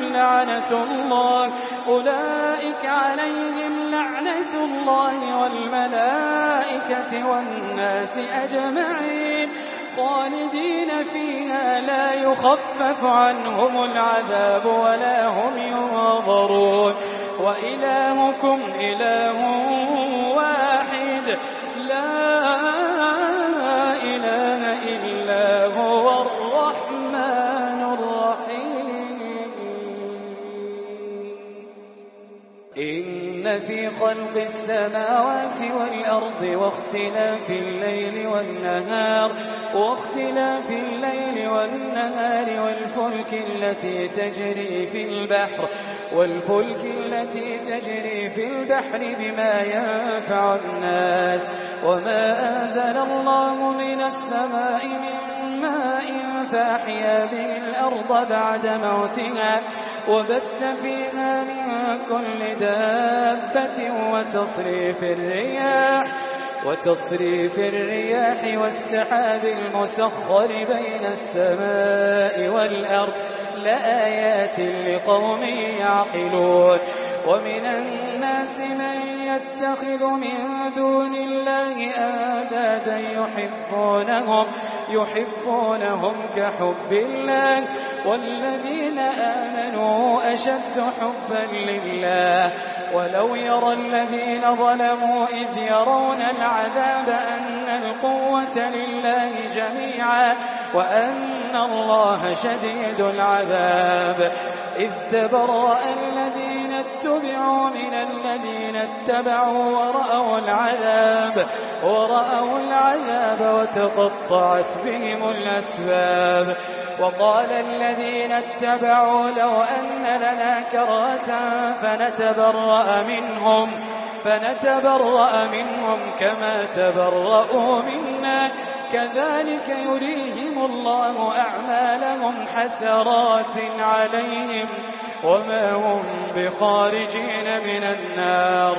لعنة الله والملائكة والناس أجمعين خالدين فيها لا يخفف عنهم العذاب ولا هم ينظرون وإلهكم إله واحد لا إله إلا هو الرحمن الرحيم إن في خلق السماوات والأرض واختلاف الليل والنهار والفلك التي تجري في البحر بما ينفع الناس وما أنزل الله من السماء من ماء فأحيا به الأرض بعد موتها وبث فيها من كل دابة وتصريف الرياح والسحاب المسخر بين السماء والأرض لآيات لقوم يعقلون ومن الناس من يتخذ من دون الله أندادا يحبونهم كحب الله والذين آمنوا أشد حبا لله ولو يرى الذين ظلموا إذ يرون العذاب أن القوة لله جميعا وأن الله شديد العذاب إذ تبرأ الذين اتبعوا من الذين اتبعوا ورأوا العذاب وتقطعت بهم الأسباب وقال الذين اتبعوا لو أن لنا كرة فنتبرأ منهم كما تبرأوا منا كذلك يريهم الله أعمالهم حسرات عليهم وما هم بخارجين من النار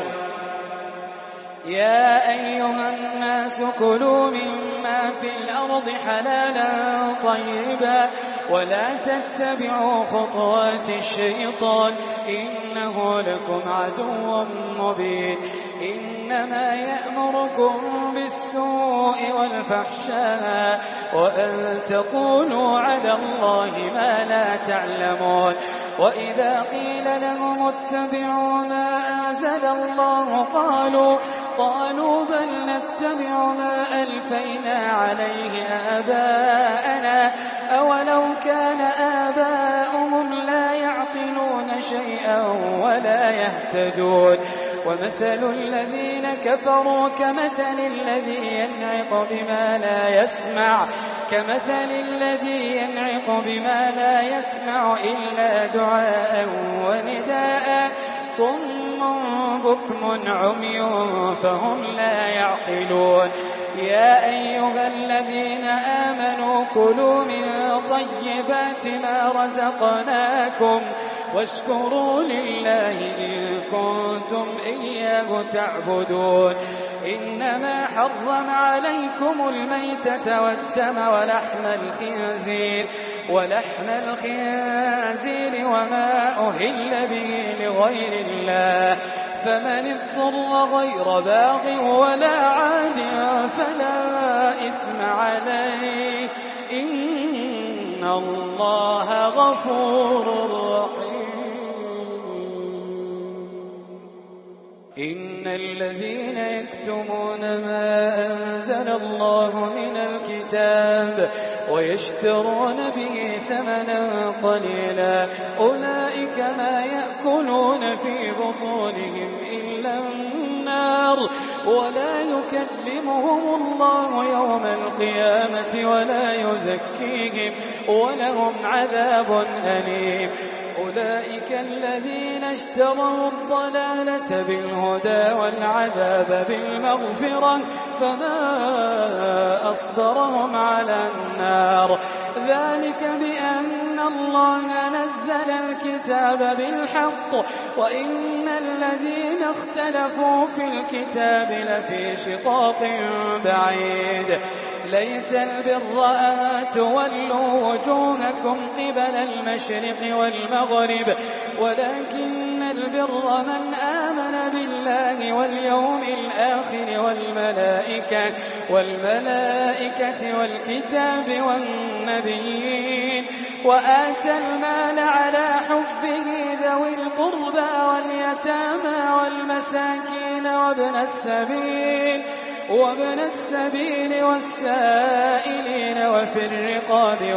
يا أيها الناس كلوا مما في الأرض حلالا طيبا ولا تتبعوا خطوات الشيطان إنه لكم عدو مبين إنما يأمركم بالسوء والفحشاء وأن تقولوا على الله ما لا تعلمون وإذا قيل لهم اتبعوا ما أنزل الله قالوا بل نتبع ما ألفينا عليه آباءنا أولو كان آباؤهم لا يعقلون شيئا ولا يهتدون ومثل الذين كفروا كمثل الذي ينعق بما لا يسمع إلا دعاء ونداء صم بكم عمي فهم لا يعقلون يا أيها الذين آمنوا كلوا من طيبات ما رزقناكم واشكروا لله إن كنتم إياه تعبدون إنما حرم عليكم الميتة والدم ولحم الخنزير وما أهل به لغير الله فمن اضطر غير باغ ولا عاد فلا إثم عليه إن الله غفور رحيم إن الذين يكتمون ما أنزل الله من الكتاب ويشترون به ثمنا قليلا أولئك ما يأكلون في بطونهم إلا النار ولا يكلمهم الله يوم القيامة ولا يزكيهم ولهم عذاب أليم أولئك الذين اشتروا الضلالة بالهدى والعذاب بالمغفرة فما أصبرهم على النار ذلك بأن الله نزل الكتاب بالحق وإن الذين اختلفوا في الكتاب لفي شقاق بعيد ليس البر أن تولوا وجوهكم قبل المشرق والمغرب ولكن البر من آمن بالله واليوم الآخر والملائكة والكتاب والنبيين وآتى المال على حبه ذوي القربى واليتامى والمساكين وابن السبيل والسائلين وفي الرقاب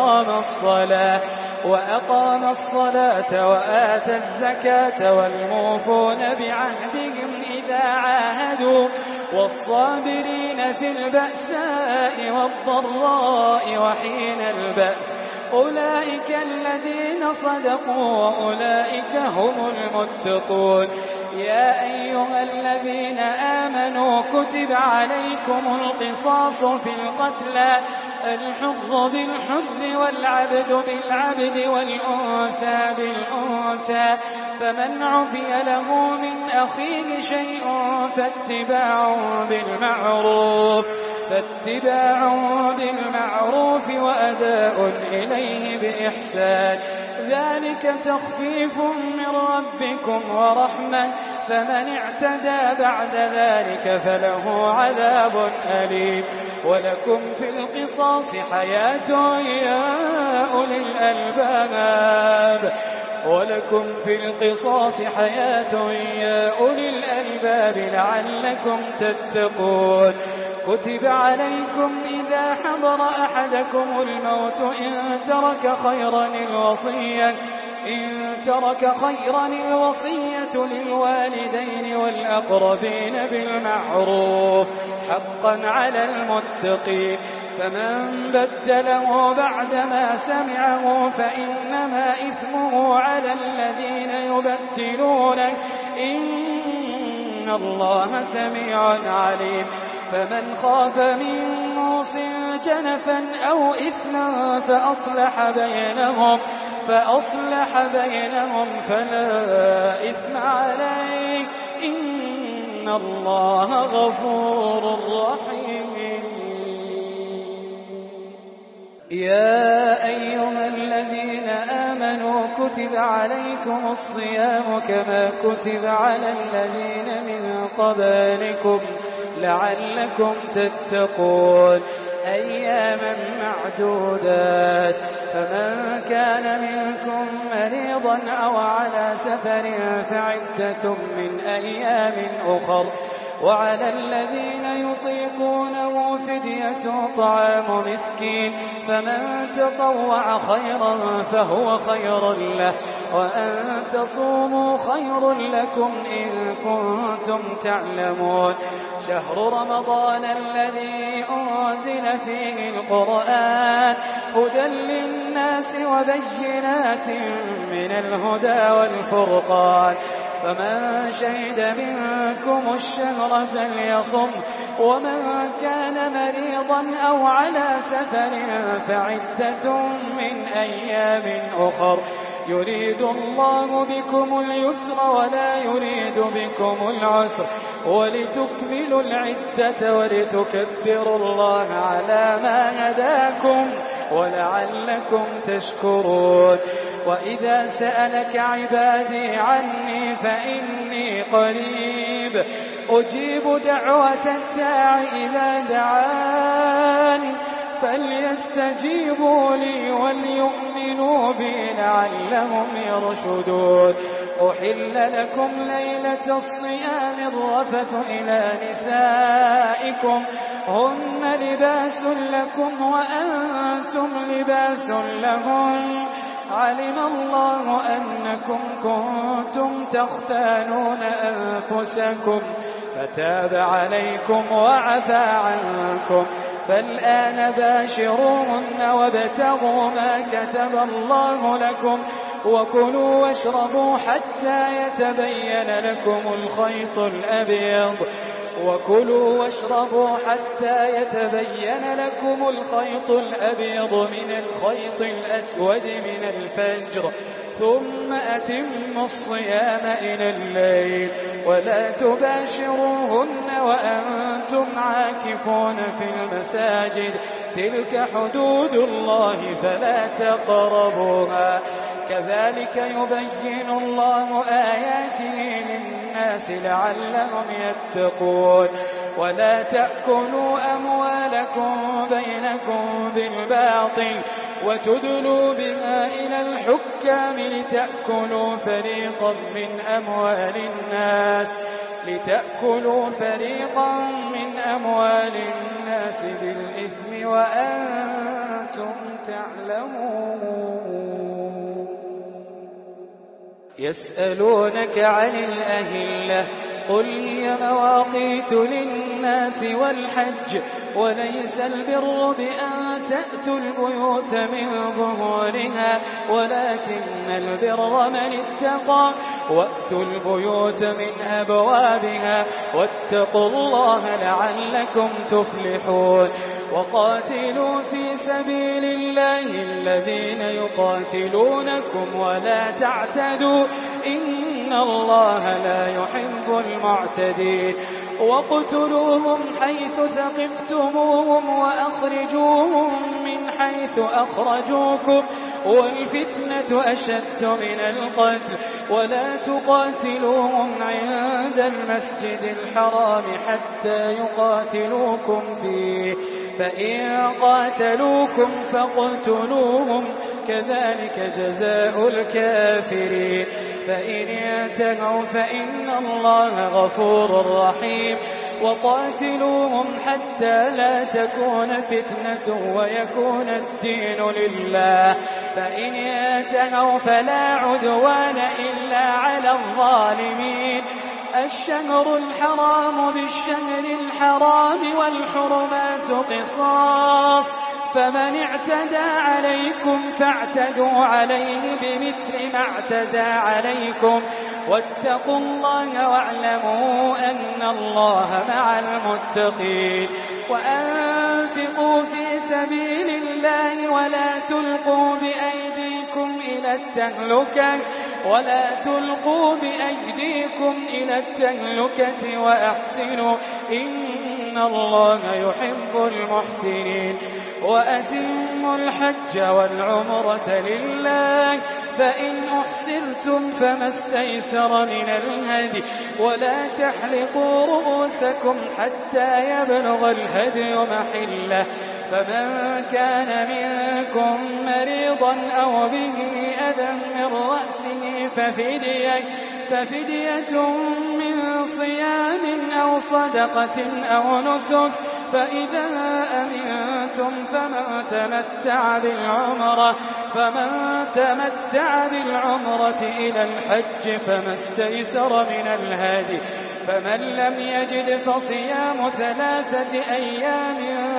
وأقام الصلاة وآتى الزكاة والموفون بعهدهم إذا عاهدوا والصابرين في البأساء والضراء وحين البأس أولئك الذين صدقوا وأولئك هم المتقون يا أيها الذين آمنوا كتب عليكم القصاص في القتلى الحر بالحر والعبد بالعبد والأنثى بالأنثى فمن عفي له من أخيه شيء فاتباع بالمعروف وأداء إليه بإحسان ذلك تخفيف من ربكم ورحمة فمن اعتدى بعد ذلك فله عذاب أليم ولكم في القصاص حياة يا أولي الألباب ولكم في القصاص حياة يا أولي الألباب لعلكم تتقون كتب عليكم إذا حضر أحدكم الموت إن ترك خيرا الوصية للوالدين والأقربين بالمعروف حقا على المتقين فمن بدله بعدما سمعه فإنما إثمه على الذين يبدلونه إن الله سميع عليم فمن خاف من موص جنفا أو إثما فأصلح بينهم فلا إثم عليه إن الله غفور رحيم يا أيها الذين آمنوا كتب عليكم الصيام كما كتب على الذين من قبلكم لعلكم تتقون أياما معدودات فمن كان منكم مريضا أو على سفر فعدة من أيام أخر وعلى الذين يطيقونه فدية طعام مسكين فمن تطوع خيرا فهو خير له وأن تصوموا خير لكم إن كنتم تعلمون شهر رمضان الذي أنزل فيه القرآن هدى للناس وبينات من الهدى والفرقان فمن شهد منكم الشهر فليصم ومن كان مريضا أو على سفر فعدة من أيام أخر يريد الله بكم اليسر ولا يريد بكم العسر ولتكملوا العدة ولتكبروا الله على ما هداكم ولعلكم تشكرون وإذا سألك عبادي عني فإني قريب أجيب دعوة الداع إذا دعان فليستجيبوا لي وليؤمنوا بي لعلهم يرشدون أحل لكم ليلة الصيام الرفث إلى نسائكم هن لباس لكم وأنتم لباس لهن علم الله أنكم كنتم تختانون أنفسكم فتاب عليكم وعفى عنكم فالآن باشروهن وابتغوا ما كتب الله لكم وكلوا واشربوا حتى يتبين لكم الخيط الأبيض من الخيط الأسود من الفجر ثم أتموا الصيام إلى الليل ولا تباشروهن وأنتم عاكفون في المساجد تلك حدود الله فلا تقربوها كذلك يبين الله آياته للناس لعلهم يتقون ولا تأكلوا أموالكم بينكم بالباطل وتدلوا بها إلى الحكام لتأكلوا فريقا من أموال الناس بالإثم وأنتم تعلمون يسألونك عن الأهلة قل هي مواقيت للناس والحج وليس البر بأن تأتوا البيوت من ظهورها ولكن البر من اتقى وأتوا البيوت من أبوابها واتقوا الله لعلكم تفلحون وقاتلوا في سبيل الله الذين يقاتلونكم ولا تعتدوا إن الله لا يحب المعتدين واقتلوهم حيث ثقفتموهم وأخرجوهم من حيث أخرجوكم والفتنة أشد من القتل ولا تقاتلوهم عند المسجد الحرام حتى يقاتلوكم فيه فإن قاتلوكم فاقتلوهم كذلك جزاء الكافرين فإن انتهوا فإن الله غفور رحيم وقاتلوهم حتى لا تكون فتنة ويكون الدين لله فإن انتهوا فلا عدوان إلا على الظالمين الشهر الحرام بالشهر الحرام والحرمات قصاص فمن اعتدى عليكم فاعتدوا عليه بمثل ما اعتدى عليكم واتقوا الله واعلموا أن الله مع المتقين وأنفقوا في سبيل الله ولا تلقوا بأيديكم إلى التهلكة وأحسنوا إن الله يحب المحسنين وأتموا الحج والعمرة لله فإن أحسرتم فما استيسر من الهدي ولا تحلقوا رؤوسكم حتى يبلغ الهدي محله فمن كان منكم مريضا أو به أذى من رأسه ففدية من صيام أو صدقة أو نسك فإذا أمنتم فمن تمتع بالعمرة إلى الحج فما استيسر من الهدي فمن لم يجد فصيام 3 أيام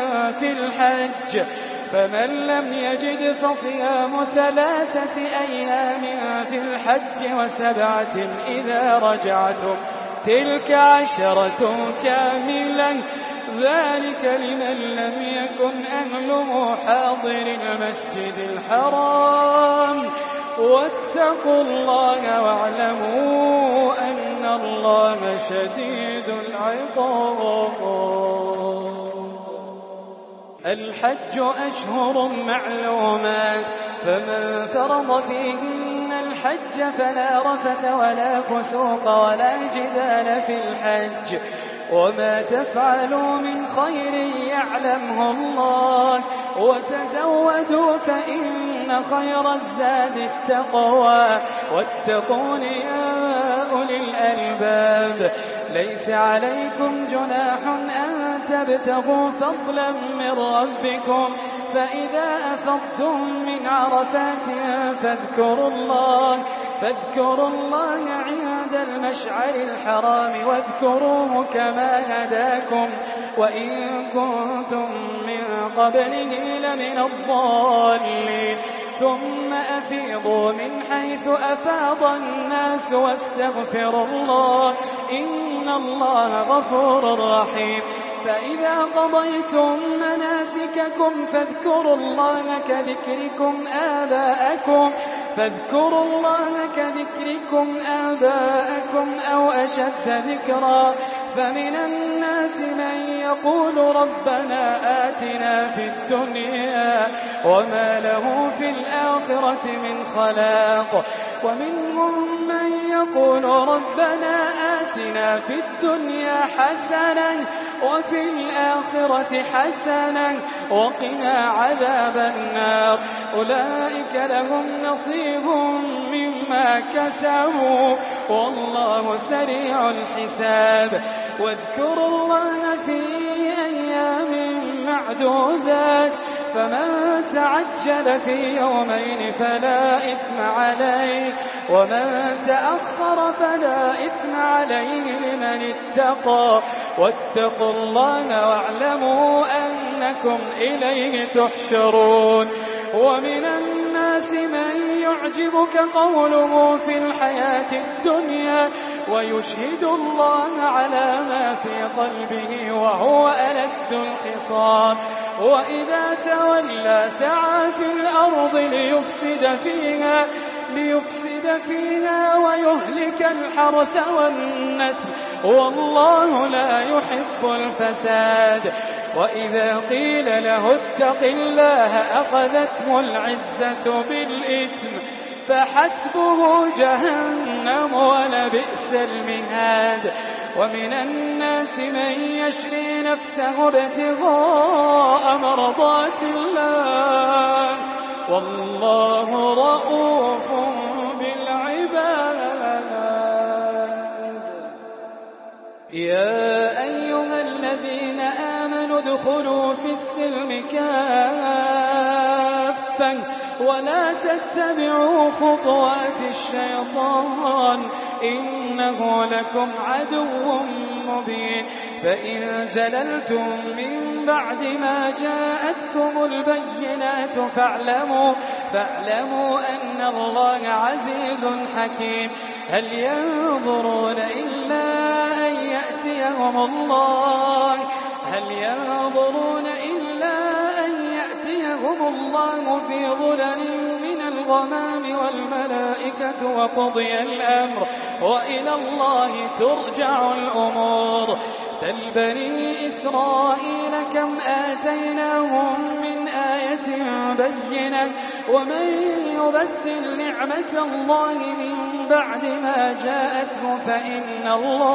في الحج و7 إذا رجعتم تلك 10 كاملة ذلك لمن لم يكن أهله حاضر المسجد الحرام واتقوا الله واعلموا أن الله شديد العقاب الحج أشهر معلومات فمن فرض فيهن الحج فلا رفث ولا فسوق ولا جدال في الحج وما تفعلوا من خير يعلمه الله وتزودوا فإن خير الزاد التقوى واتقون يا أولي الألباب ليس عليكم جناح أن تبتغوا فضلا من ربكم فإذا أفضتم من عرفات فاذكروا الله عند المشعر الحرام واذكروه كما هداكم وإن كنتم من قبله لمن الضالين ثم أفيضوا من حيث أفاض الناس واستغفروا الله إن الله غفور رحيم فإذا قضيتم مناسككم فاذكروا الله كذكركم آباءكم أو أشد ذكرا فمن الناس من يقول ربنا آتنا في الدنيا وما له في الآخرة من خلاق ومنهم من يقول ربنا آتنا في الدنيا حسنة وفي الآخرة حسنة وقنا عذاب النار أولئك لهم نصيب مما كسبوا والله سريع الحساب واذكروا الله في أيام معدودات فمن تعجل في يومين فلا إثم عليه ومن تأخر فلا إثم عليه لمن اتقى واتقوا الله واعلموا أنكم إليه تحشرون ومن الناس من يعجبك قوله في الحياة الدنيا ويشهد الله على ما في قلبه وهو ألد الخصام وإذا تولى سعى في الأرض ليفسد فيها ويهلك الحرث والنسل والله لا يحب الفساد وإذا قيل له اتق الله أخذته العزة بالإثم فحسبه جهنم ولبئس المهاد. ومن الناس من يشري نفسه ابتغاء مرضات الله والله رؤوف بالعباد. يا أيها الذين آمنوا ادخلوا في السلم كافة ولا تتبعوا خطوات الشيطان إنه لكم عدو مبين. فإن زللتم من بعد ما جاءتكم البينات فاعلموا أن الله عزيز حكيم. هل ينظرون إلا أن يأتيهم الله في ظلل من الغمام والملائكة وقضي الأمر وإلى الله ترجع الأمور. سل بني إسرائيل كم آتيناهم من آية بينة ومن يبدل نعمة الله من بعد ما جاءته فإن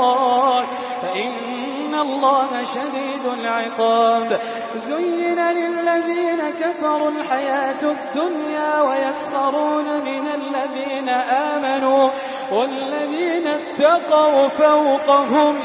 الله شديد العقاب. زين للذين كفروا الحياة الدنيا ويسخرون من الذين آمنوا والذين اتقوا فوقهم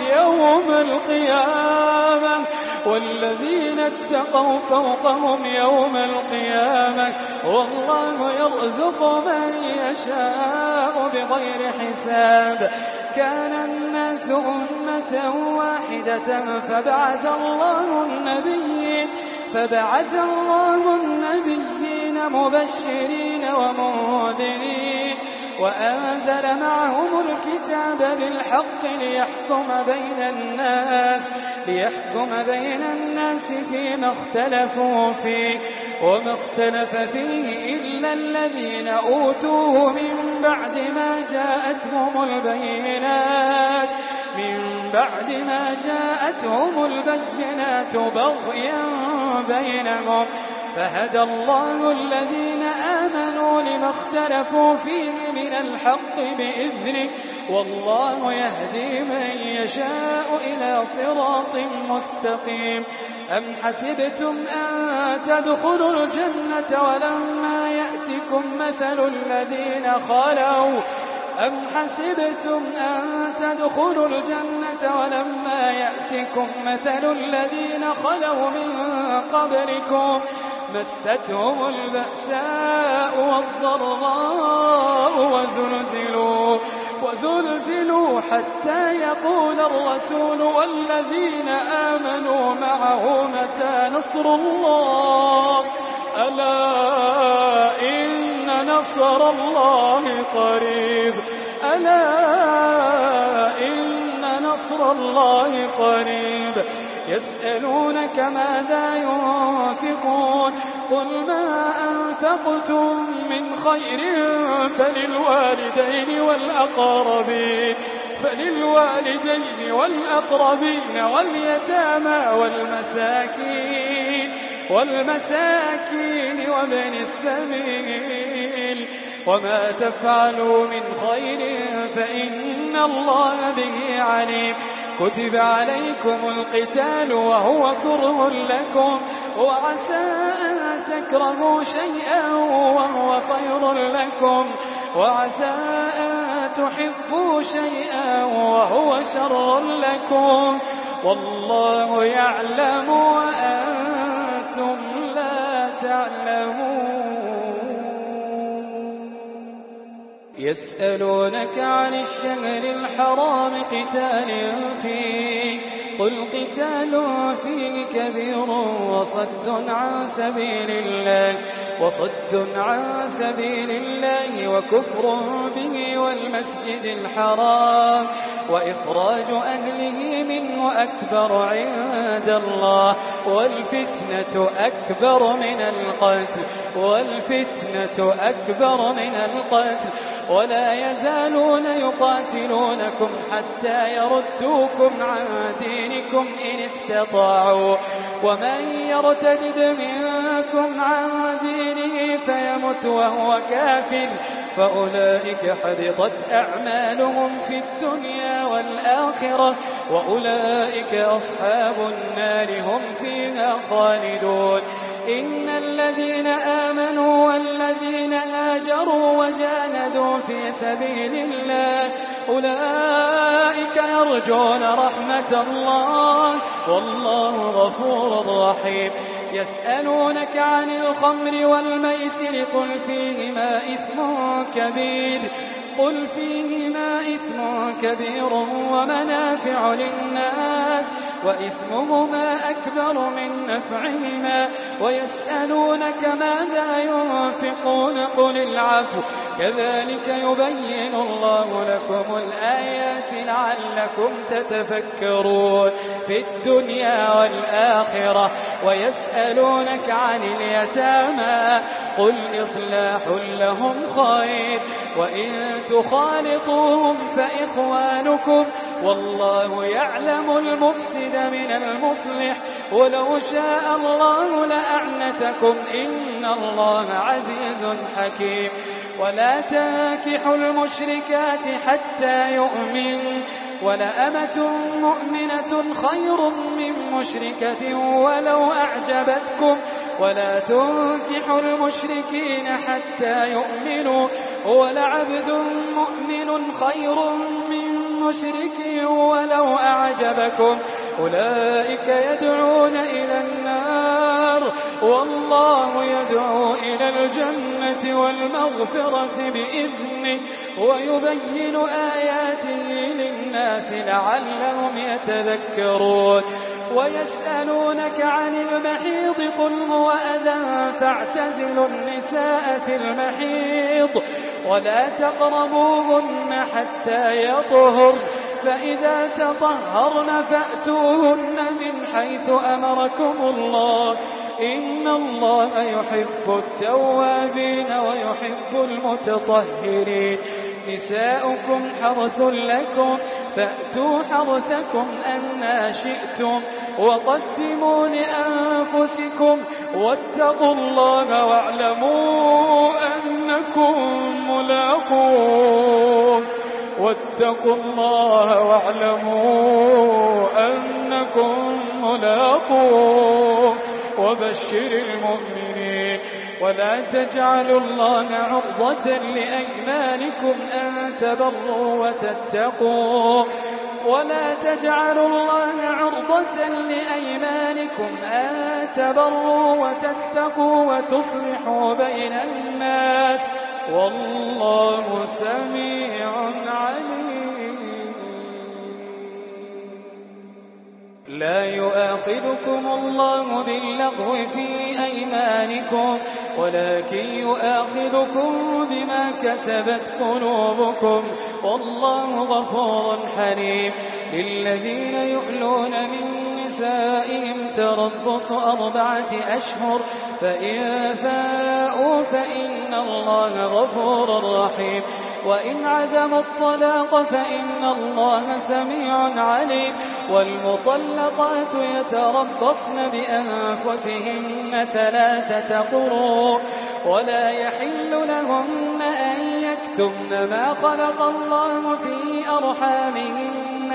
يوم القيامة والله يرزق من يشاء بغير حساب. كان الناس أمة واحدة فبعث الله النبيين مبشرين ومنذرين وأنزل معهم الكتاب بالحق ليحكم بين الناس فيما اختلفوا فيه وما اختلف فيه إلا الذين أوتوه من بعد ما جاءتهم البينات بغيا بينهم فهدى الله الذين آمنوا لما اختلفوا فيه من الحق بإذنه والله يهدي من يشاء إلى صراط مستقيم. أم حسبتم أن تدخلوا الجنة ولما يأتكم مثل الذين خلوا من قبلكم مستهم البأساء والضراء وزلزلوا حتى يقول الرسول والذين آمنوا معه متى نصر الله ألا إن نصر الله قريب. يسألونك ماذا ينفقون قل ما أنفقتم من خير فللوالدين والأقربين واليتامى والمساكين وابن السبيل وما تفعلوا من خير فإن الله به عليم. كتب عليكم القتال وهو كره لكم وعسى أن تكرهوا شيئا وهو خير لكم وعسى أن تحبوا شيئا وهو شر لكم والله يعلم وأنتم لا تعلمون. يسألونك عن الشهر الحرام قتال فيه قل قتال فيه كبير وصد عن سبيل الله وكفر به والمسجد الحرام وإخراج أهله منه أكبر عند الله والفتنة أكبر من القتل ولا يزالون يقاتلونكم حتى يردوكم عن دينكم إن استطاعوا ومن يرتد منكم عن دينه فيمت وهو كافر فأولئك حبطت أعمالهم في الدنيا والآخرة وأولئك أصحاب النار هم فيها خالدون. إن الذين آمنوا والذين هاجروا وجاهدوا في سبيل الله أولئك يرجون رحمة الله والله غفور رحيم. يسألونك عن الخمر والميسر قل فيهما إثم كبير ومنافع للناس وإثمهما أكبر من نفعهما ويسألونك ماذا ينفقون قل العفو كذلك يبين الله لكم الآيات لعلكم تتفكرون في الدنيا والآخرة. ويسألونك عن اليتامى قل إصلاح لهم خير وإن تخالطوهم فإخوانكم والله يعلم المفسد من المصلح ولو شاء الله لأعنتكم إن الله عزيز حكيم. ولا تنكحوا المشركات حتى يؤمن ولأمة مؤمنة خير من مشركة ولو أعجبتكم ولا تنكحوا المشركين حتى يؤمنوا ولعبد مؤمن خير من مشرك ولو أعجبكم أولئك يدعون إلى النار والله يدعو إلى الجنة والمغفرة بإذنه ويبين آياته للناس لعلهم يتذكرون. ويسألونك عن المحيض قل هو أذى فاعتزلوا النساء في المحيض ولا تقربوهن حتى يطهرن فإذا تطهرن فأتوهن من حيث أمركم الله إن الله يحب التوابين ويحب المتطهرين. نساؤكم حرث لكم فأتوا حرثكم أنى شئتم وقدموا لأنفسكم واتقوا الله واعلموا أنكم ملاقوه وبشر المؤمنين. ولا تجعلوا الله عرضة لأيمانكم أن تبروا وتتقوا وتصلحوا بين الناس والله سميع عليم. لا يؤاخذكم الله باللغو في أيمانكم ولكن يؤاخذكم بما كسبت قلوبكم والله غفور حليم. للذين يؤلون من نسائهم تربص 4 أشهر فإن فاءوا فإن الله غفور رحيم. وإن عزموا الطلاق فإن الله سميع عليم. والمطلقات يتربصن بأنفسهن 3 قروء ولا يحل لهن أن يكتمن ما خلق الله في أرحامهن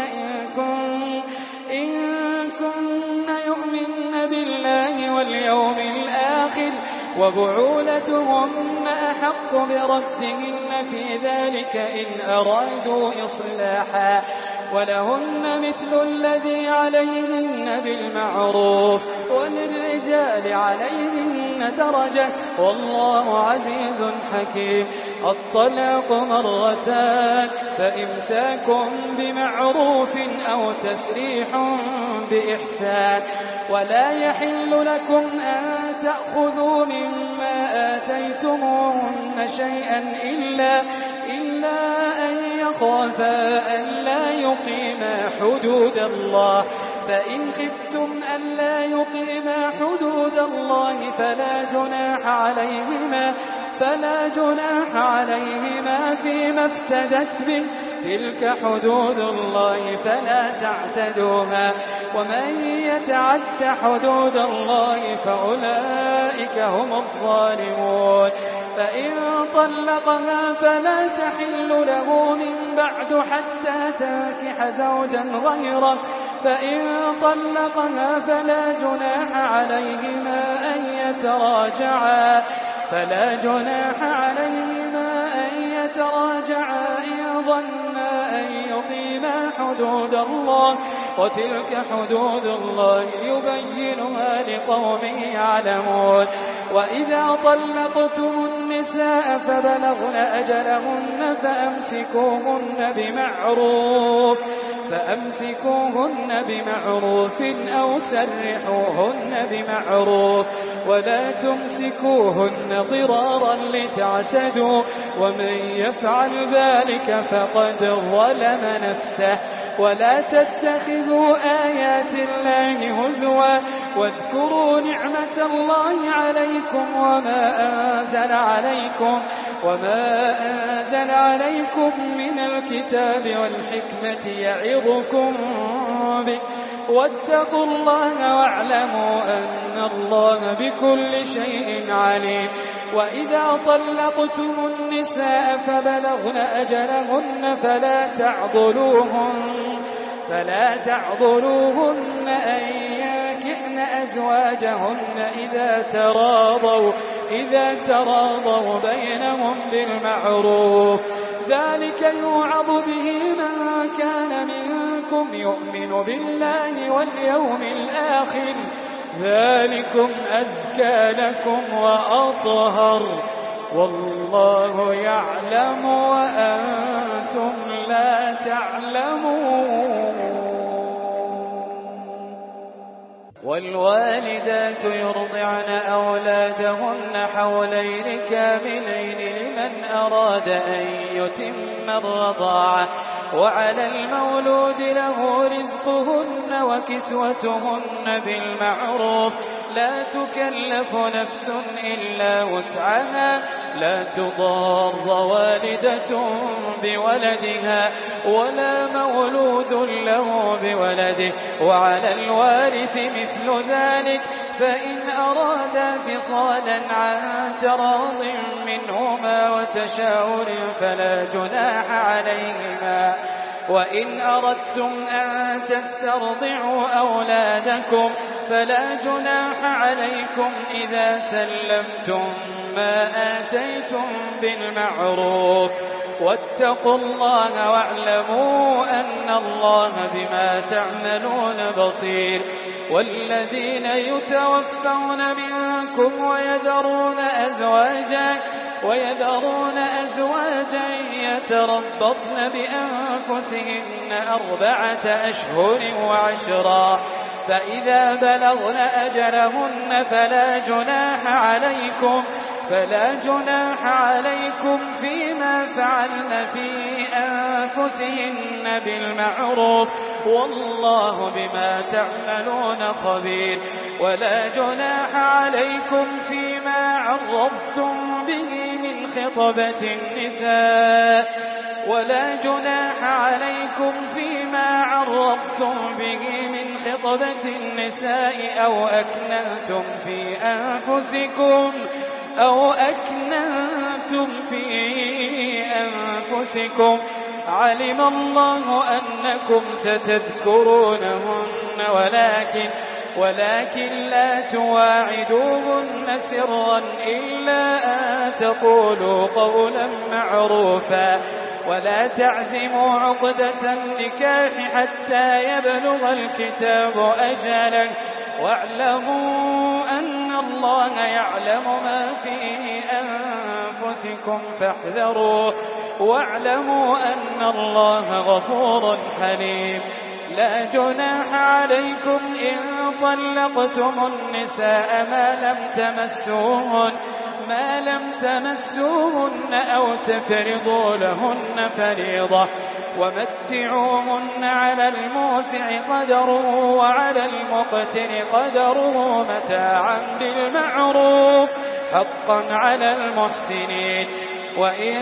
إن كن يؤمن بالله واليوم الآخر وبعولتهن أحق بردهن في ذلك إن أرادوا إصلاحا ولهن مثل الذي عليهن بالمعروف وللرجال عليهن درجة والله عزيز حكيم. الطلاق 2 فإمساك بمعروف أو تسريح بإحسان. ولا يحل لكم أن تأخذوا مما آتيتموهن شيئا إلا أن يخافا ألا يقيما حدود الله فإن خفتم ألا يقيما حدود الله فلا جناح عليهما فلا جناح عليهما فيما افتدت به، تلك حدود الله فلا تعتدوها، ومن يتعد حدود الله فأولئك هم الظالمون. فإن طلقها فلا تحل له من بعد حتى تنكح زوجا غيره، فإن طلقها فلا جناح عليهما أن يتراجعا إن ظنا أن يقيما حدود الله، وتلك حدود الله يبينها لقوم يعلمون. وإذا طلقتم النساء فبلغن أجلهن فأمسكوهن بمعروف أو سرحوهن بمعروف، ولا تمسكوهن ضرارا لتعتدوا، ومن يفعل ذلك فقد ظلم نفسه. ولا تتخذوا آيات الله هزوا، واذكروا نعمة الله عليكم وما أنزل عليكم من الكتاب والحكمة يعظكم به، واتقوا الله واعلموا أن الله بكل شيء عليم. وإذا طلقتم النساء فبلغن أجلهن فلا تعضلوهن أن ينكحن أزواجهن إذا تراضوا بينهم بالمعروف، ذلك يوعظ به من كان منكم يؤمن بالله واليوم الآخر، ذلكم أزكى لكم وأطهر، والله يعلم وأنتم لا تعلمون. والوالدات يرضعن أولادهن حولين كاملين لمن أراد أن يتم الرضاعة، وعلى المولود له رزقهن وكسوتهن بالمعروف، لا تكلف نفس إلا وسعها، لا تضار والدة بولدها ولا مولود له بولده، وعلى الوارث مثل ذلك، فإن أرادا فصالا عن تراض منهما وتشاور فلا جناح عليهما. وإن أردتم أن تسترضعوا أولادكم فلا جناح عليكم إذا سلمتم ما آتيتم بالمعروف، واتقوا الله واعلموا أن الله بما تعملون بصير. والذين يتوفون منكم ويذرون أزواجا يتربصن بأنفسهن 4 أشهر و10، فإذا بلغن أجلهن فلا جناح عليكم فيما فعلن في أنفسهن بالمعروف، والله بما تعملون خبير. ولا جناح عليكم فيما عرضتم به من خطبة النساء أو أكننتم في أنفسكم، علم الله أنكم ستذكرونهن ولكن لا تواعدوهن سرا إلا أن تقولوا قولا معروفا، ولا تعزموا عقدة النكاح حتى يبلغ الكتاب أجله، واعلموا أن الله يعلم ما في أنفسكم فاحذروه، واعلموا أن الله غفور حليم. لا جناح عليكم إن طلقتم النساء ما لم تمسوهن أو تفرضوا لهن فريضة، ومتعوهن على الموسع قدره وعلى المقتر قدره متاعا بالمعروف، حقا على المحسنين. وإن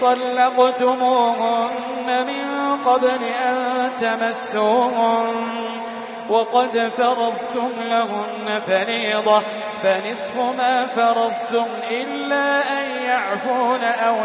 طلقتموهن من قبل أن تمسوهن وقد فرضتم لهن فريضة فنصف ما فرضتم إلا أن يعفون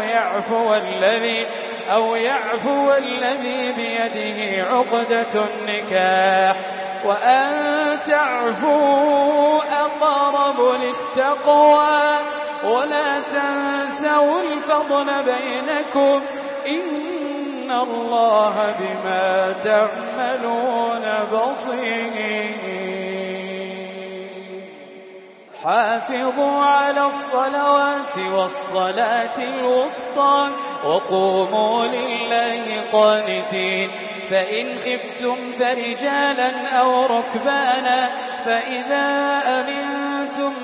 أو يعفو الذي بيده عقدة النكاح وأن تعفوا أقرب للتقوى ولا تنسوا الفضل بينكم إن الله بما تعملون بصير. حافظوا على الصلوات والصلاة الوسطى وقوموا لله قانتين. فإن خفتم فرجالا أو ركبانا فإذا أمنتم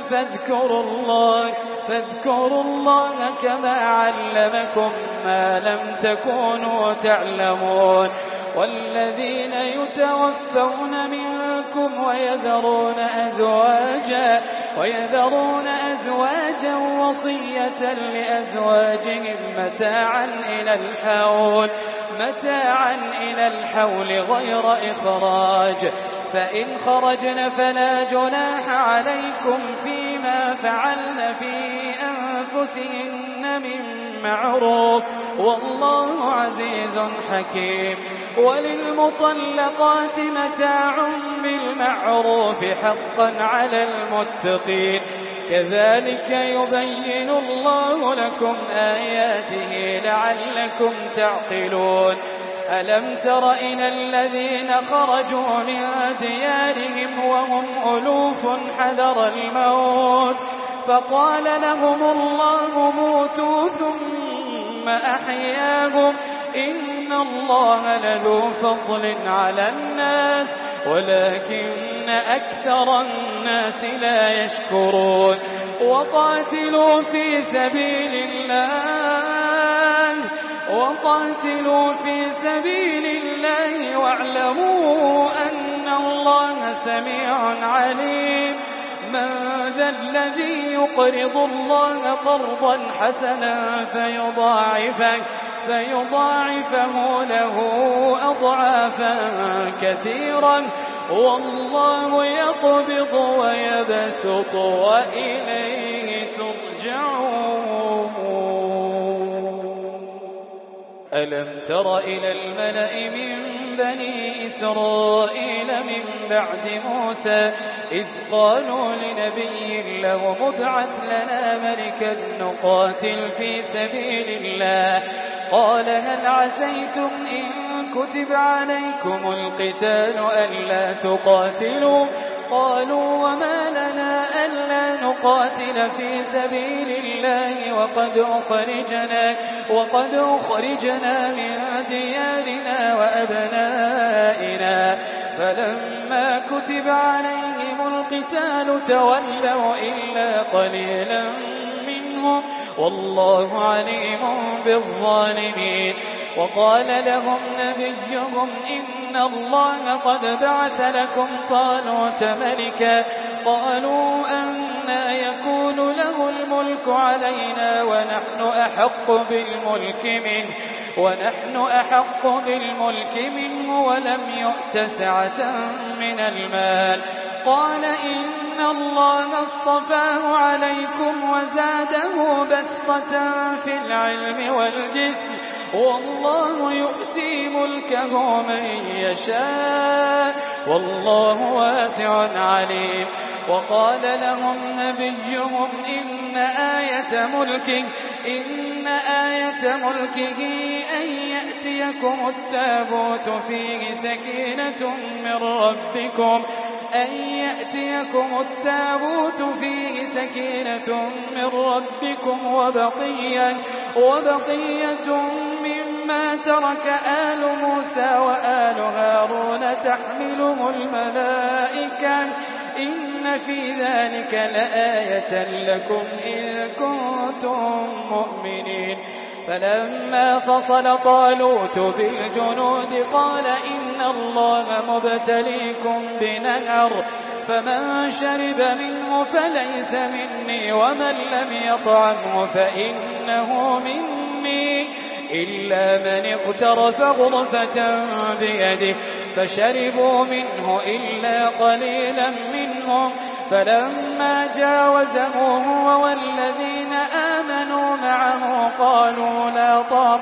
فاذكروا الله كما علمكم ما لم تكونوا تعلمون. والذين يتوفون منكم ويذرون أزواجا وصية لأزواجهم متاعا إلى الحول غير إخراج. فإن خرجن فلا جناح عليكم فيما فعلن في أنفسهن من معروف والله عزيز حكيم. وللمطلقات متاع بالمعروف حقا على المتقين. كذلك يبين الله لكم آياته لعلكم تعقلون. ألم تر إلى الذين خرجوا من ديارهم وهم ألوف حذر الموت فقال لهم الله موتوا ثم أحياهم إن الله لذو فضل على الناس ولكن أكثر الناس لا يشكرون. وقاتلوا في سبيل الله واعلموا أن الله سميع عليم. من ذا الذي يقرض الله قرضا حسنا فيضاعفه له أضعافا كثيرا والله يقبض ويبسط وإليه ترجعون. ألم تر إلى الملأ من بني إسرائيل من بعد موسى إذ قالوا لنبي له ابعث لنا ملكا نقاتل في سبيل الله قال هل عسيتم إن كتب عليكم القتال ألا تقاتلوا قالوا وما لنا ألا نقاتل في سبيل الله وقد أخرجنا من ديارنا وأبنائنا فلما كتب عليهم القتال تولوا إلا قليلا منهم والله عليم بالظالمين. وقال لهم نبيهم إن الله قد بعث لكم طالوت ملكا قالوا أنى يكون له الملك علينا ونحن أحق بالملك منه ولم يؤت سعة من المال قال إن الله اصطفاه عليكم وزاده بسطة في العلم والجسم والله يؤتي ملكه من يشاء والله واسع عليم. وقال لهم نبيهم إن آية ملكه أن يأتيكم التابوت فيه سكينة من ربكم وبقية مما ترك آل موسى وآل هارون تحمله الملائكة إن في ذلك لآية لكم إن كنتم مؤمنين. فلما فصل طالوت بالجنود قال إن الله مبتليكم بنهر فمن شرب منه فليس مني ومن لم يطعمه فإنه مني إلا من اقترف غرفة بيده فشربوا منه إلا قليلا منهم فلما جاوزه هو والذين آمنوا معه قالوا لا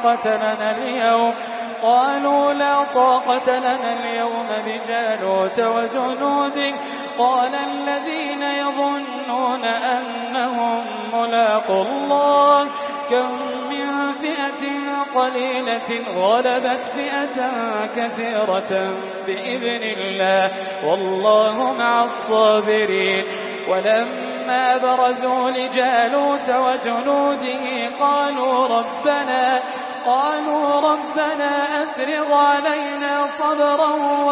طاقة لنا اليوم بجالوت وجنوده قال الذين يظنون أنهم ملاقو الله كم من فئة قليلة غلبت فئة كثيرة بإذن الله والله مع الصابرين ولما برزوا لجالوت وجنوده قالوا ربنا أفرغ علينا صبرا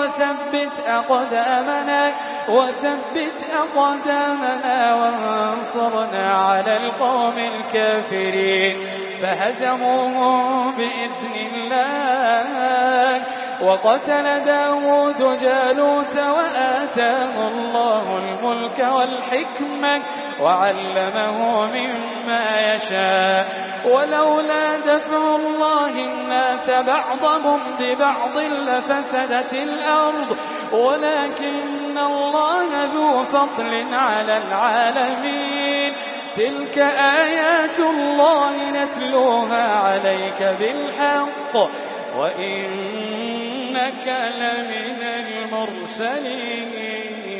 وثبت أقدامنا وانصرنا على القوم الكافرين فهزموهم بإذن الله وقتل داود جالوت وآتاه الله الملك والحكمة وعلمه مما يشاء ولولا دفع الله الناس بعضهم ببعض لفسدت الأرض ولكن الله ذو فضل على العالمين تلك آيات الله نتلوها عليك بالحق وإنك لمن المرسلين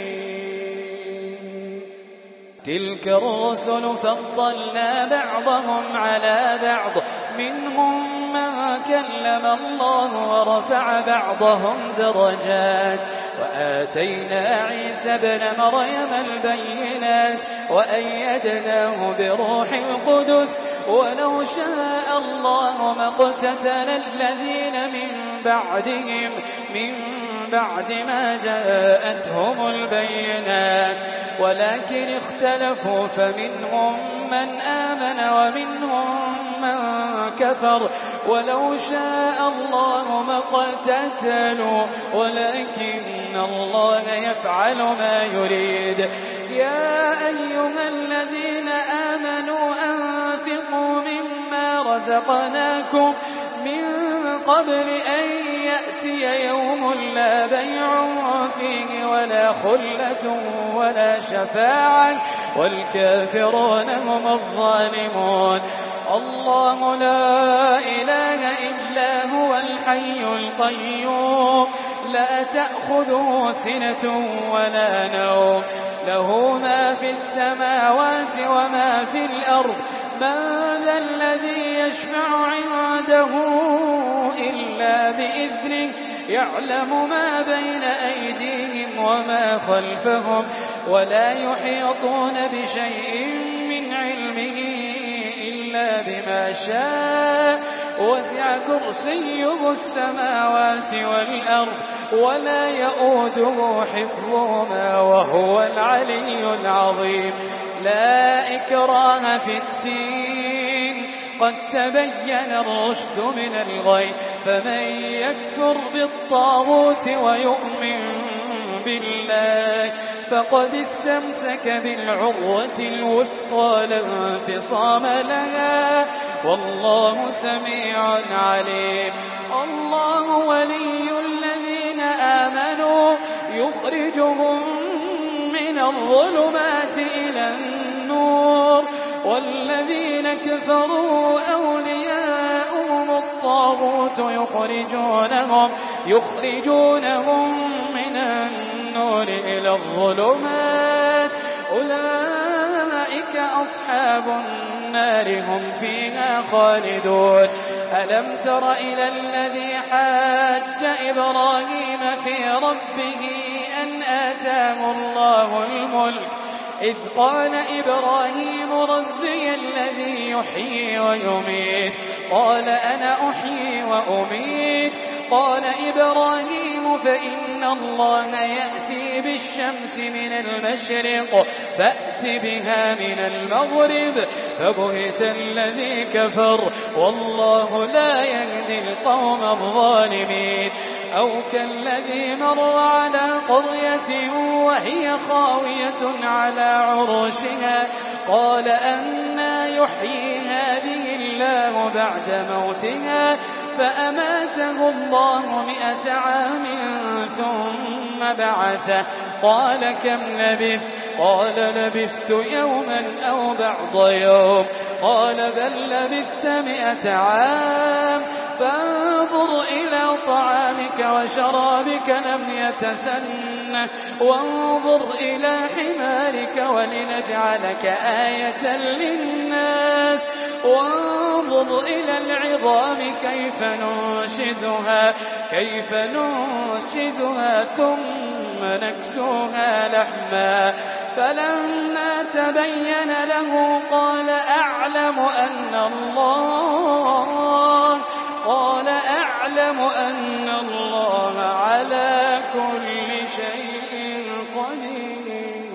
تلك الرسل فضلنا بعضهم على بعض منهم من كلم الله ورفع بعضهم درجات وآتينا عيسى ابن مريم البينات وأيدناه بروح القدس ولو شاء الله ما اقتتل الذين من بعدهم من بعد ما جاءتهم البينات ولكن اختلفوا فمنهم من آمن ومنهم من كفر ولو شاء الله ما اقتتلوا ولكن الله يفعل ما يريد يا أيها الذين آمنوا أنفقوا مما رزقناكم من قبل أن يأتي يوم لا بيع فيه ولا خلة ولا شفاعة والكافرون هم الظالمون الله لا إله إلا هو الحي القيوم لا تأخذه سنة ولا نوم له ما في السماوات وما في الأرض من ذا الذي يشفع عنده إلا بإذنه يعلم ما بين أيديهم وما خلفهم ولا يحيطون بشيء من علمه إلا بما شاء وسع كرسيه السماوات والأرض ولا يؤوده حفظهما وهو العلي العظيم لا إكراه في الدين قد تبين الرشد من الغي فمن يكفر بالطاغوت ويؤمن بالله فقد استمسك بالعروة الوثقى لا انفصام لها والله سميع عليم الله ولي الذين آمنوا يخرجهم من الظلمات إلى النور والذين كفروا أولياؤهم الطاغوت يخرجونهم من النور إلى الظلمات أولئك أصحاب النار هم فيها خالدون ألم تر إلى الذي حاج إبراهيم في ربه أن آتاه الله الملك إذ قال إبراهيم ربي الذي يحيي ويميت قال أنا أحيي وأميت قال إبراهيم فإن الله يأتي بالشمس من المشرق فأت بها من المغرب فبهت الذي كفر والله لا يهدي القوم الظالمين أو كالذي مر على قرية وهي خاوية على عروشها قال أنى يحيي هذه الله بعد موتها فأماته الله 100 عام ثم بعثه قال كم لبثت قال لبثت يوما أو بعض يوم قال بل لبثت 100 عام فانظر إلى طعامك وشرابك لم يتسنه وانظر إلى حمارك ولنجعلك آية للناس وانظر إلى العظام كيف ننشزها ثم نكسوها لحما فلما تبين له قال أعلم أن الله على كل شيء قدير.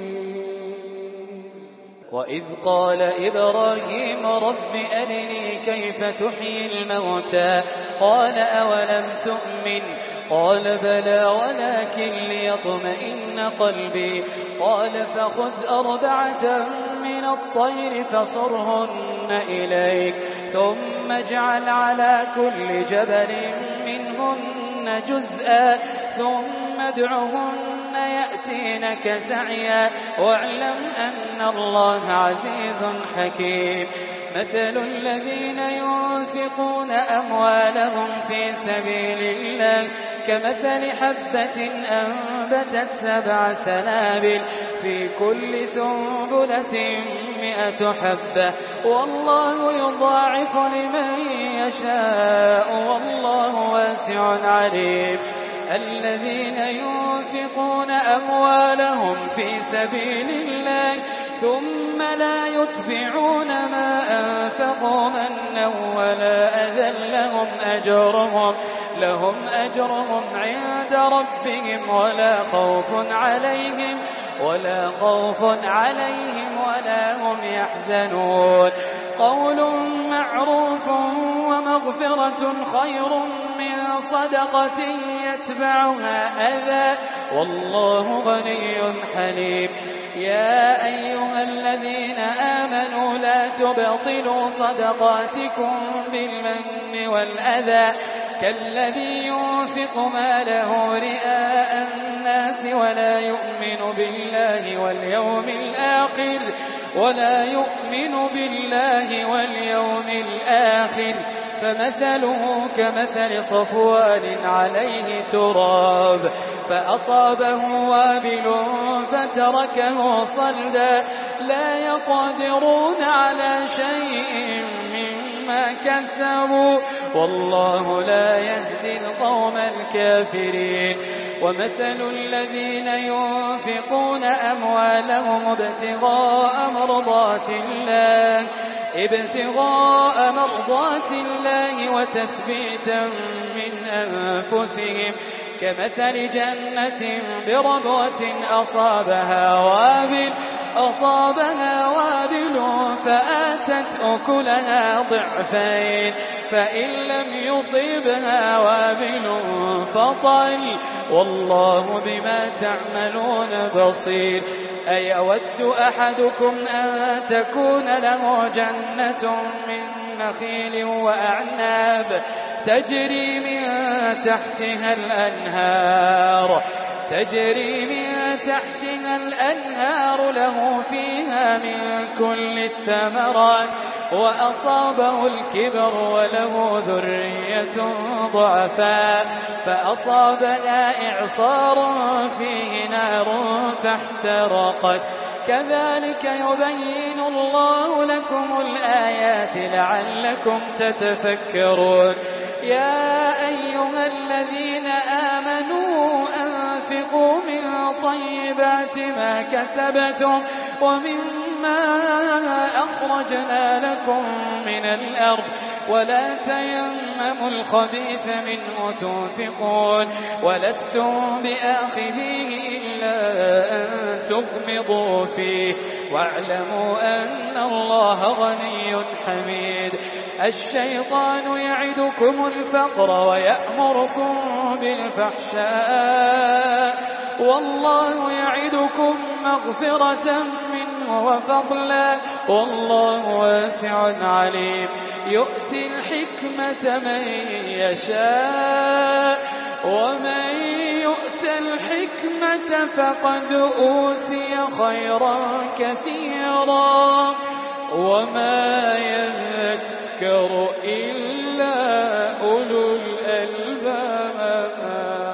وإذ قال إبراهيم رب أرني كيف تحيي الموتى قال أولم تؤمن قال بلى ولكن ليطمئن قلبي قال فخذ 4 من الطير فصرهن إليك ثم اجعل على كل جبل منهن جزءا ثم ادعهن يأتينك سعيا واعلم أن الله عزيز حكيم. مثل الذين ينفقون أموالهم في سبيل الله كمثل حبة أنبتت 7 سنابل في كل سنبلة 100 حبة والله يضاعف لمن يشاء والله واسع عليم. الذين ينفقون أموالهم في سبيل الله ثم لا يتبعون ما أنفقوا منا ولا أذى لهم أجرهم عند ربهم ولا خوف عليهم ولا هم يحزنون. قول معروف ومغفرة خير من صدقة يتبعها أذى والله غني حليم. يا أيها الذين آمنوا لا تبطلوا صدقاتكم بالمن والأذى كالذي ينفق ماله رئاء الناس ولا يؤمن بالله واليوم الآخر فمثله كمثل صفوان عليه تراب فأصابه وابل فتركه صلدا لا يقدرون على شيء مما كسبوا والله لا يهدي القوم الكافرين. ومثل الذين ينفقون أموالهم ابتغاء مرضات الله وتثبيتا من أنفسهم كمثل جنة بربوة أصابها وابل فآتت أكلها ضعفين فإن لم يصبها وابل فطل والله بما تعملون بصير. أيود أحدكم أن تكون له جنة من نخيل وأعناب تجري من تحتها الأنهار له فيها من كل الثمرات وأصابه الكبر وله ذرية ضعفاء فأصابها إعصار فيه نار فاحترقت كذلك يبين الله لكم الآيات لعلكم تتفكرون. يا أيها الذين آمنوا أنفقوا من طيبات ما كسبتم ومما مما أخرجنا لكم من الأرض ولا تيمموا الخبيث منه تنفقون ولستم بآخذيه إلا أن تغمضوا فيه واعلموا أن الله غني حميد. الشيطان يعدكم الفقر ويأمركم بالفحشاء والله يعدكم مغفرة منه وفضلا والله واسع عليم. يؤتي الحكمة من يشاء ومن يؤت الحكمة فقد أوتي خيرا كثيرا وما يذكر إلا أولو الألباب.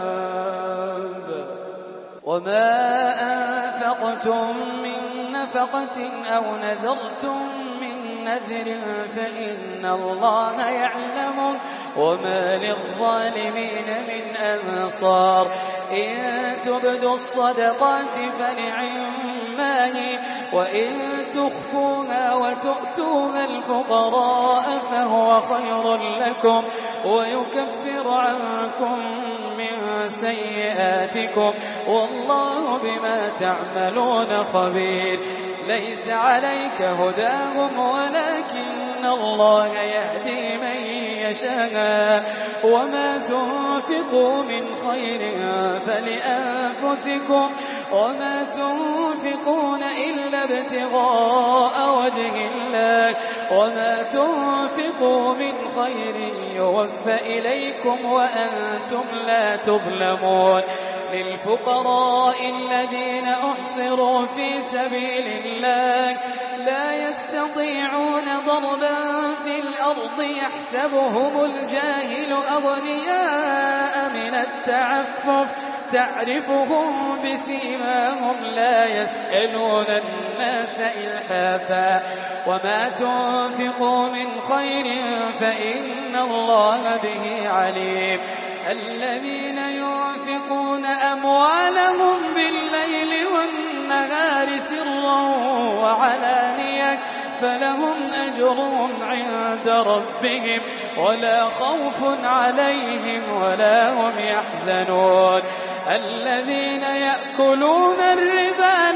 وما أنفقتم من نفقة أو نذرتم من نذر فإن الله يعلمه وما للظالمين من أنصار. إن تبدوا الصدقات فنعما هي وإن تخفوها وتؤتوها الفقراء فهو خير لكم ويكفر عنكم من سيئاتكم والله بما تعملون خبير. ليس عليك هداهم ولكن الله يهدي من يشاء وما تنفقوا من خير فلأنفسكم وما تنفقون إلا ابتغاء وجه الله وما تنفقوا من خير يوفى إليكم وأنتم لا تظلمون. للفقراء الذين أحصروا في سبيل الله لا يستطيعون ضربا في الأرض يحسبهم الجاهل أغنياء من التعفف تعرفهم بسيماهم لا يسألون الناس إلحافا. وما تنفقوا من خير فإن الله به عليم. الذين ينفقون أموالهم بالليل والنهار سرا وعلانية فلهم أجرهم عند ربهم ولا خوف عليهم ولا هم يحزنون. الذين يأكلون الربا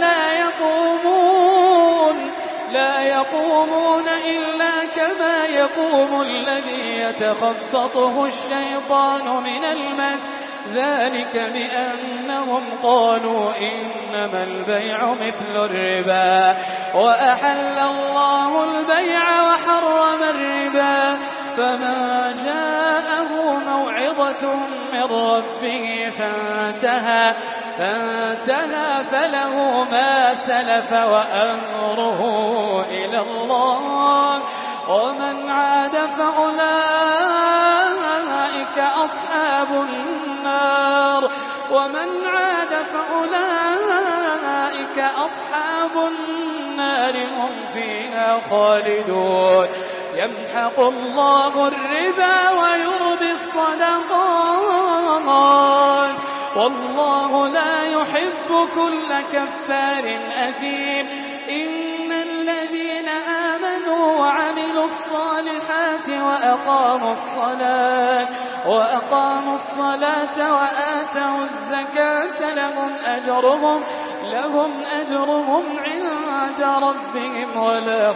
لا يقومون إلا كما يقوم الذي يتخططه الشيطان من المس ذلك بأنهم قالوا إنما البيع مثل الربا وأحل الله البيع وحرم الربا. فمن جاءه موعظة من ربه فانتهى فله ما سلف وأمره إلى الله ومن عاد فأولئك أصحاب النار هم فيها خالدون. يمحق الله الربا ويربي الصدقات والله لا يحب كل كفار أثيم. إن الذين آمنوا وعملوا الصالحات وأقاموا الصلاة وآتوا الزكاة لهم أجرهم عند ربهم ولا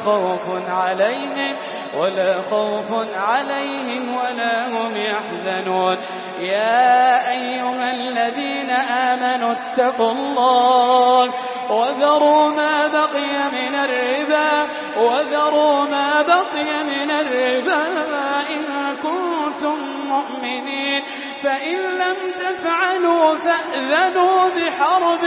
خوف عليهم ولا هم يحزنون. يا أيها الذين آمنوا اتقوا الله وذروا ما بقي من الربا إن كنتم مؤمنين. فإن لم تفعلوا فأذنوا بحرب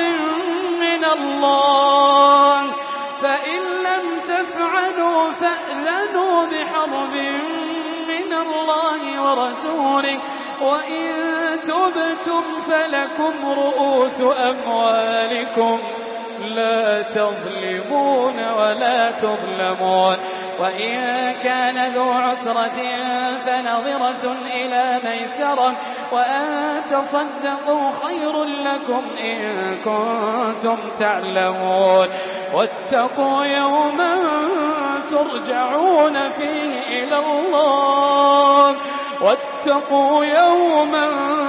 من الله ورسوله وإن تبتم فلكم رؤوس أموالكم لا تظلمون ولا تظلمون. وإن كان ذو عسرة فنظرة إلى ميسرة وأن تصدقوا خير لكم إن كنتم تعلمون. واتقوا يوما ترجعون فيه إلى الله واتقوا يوما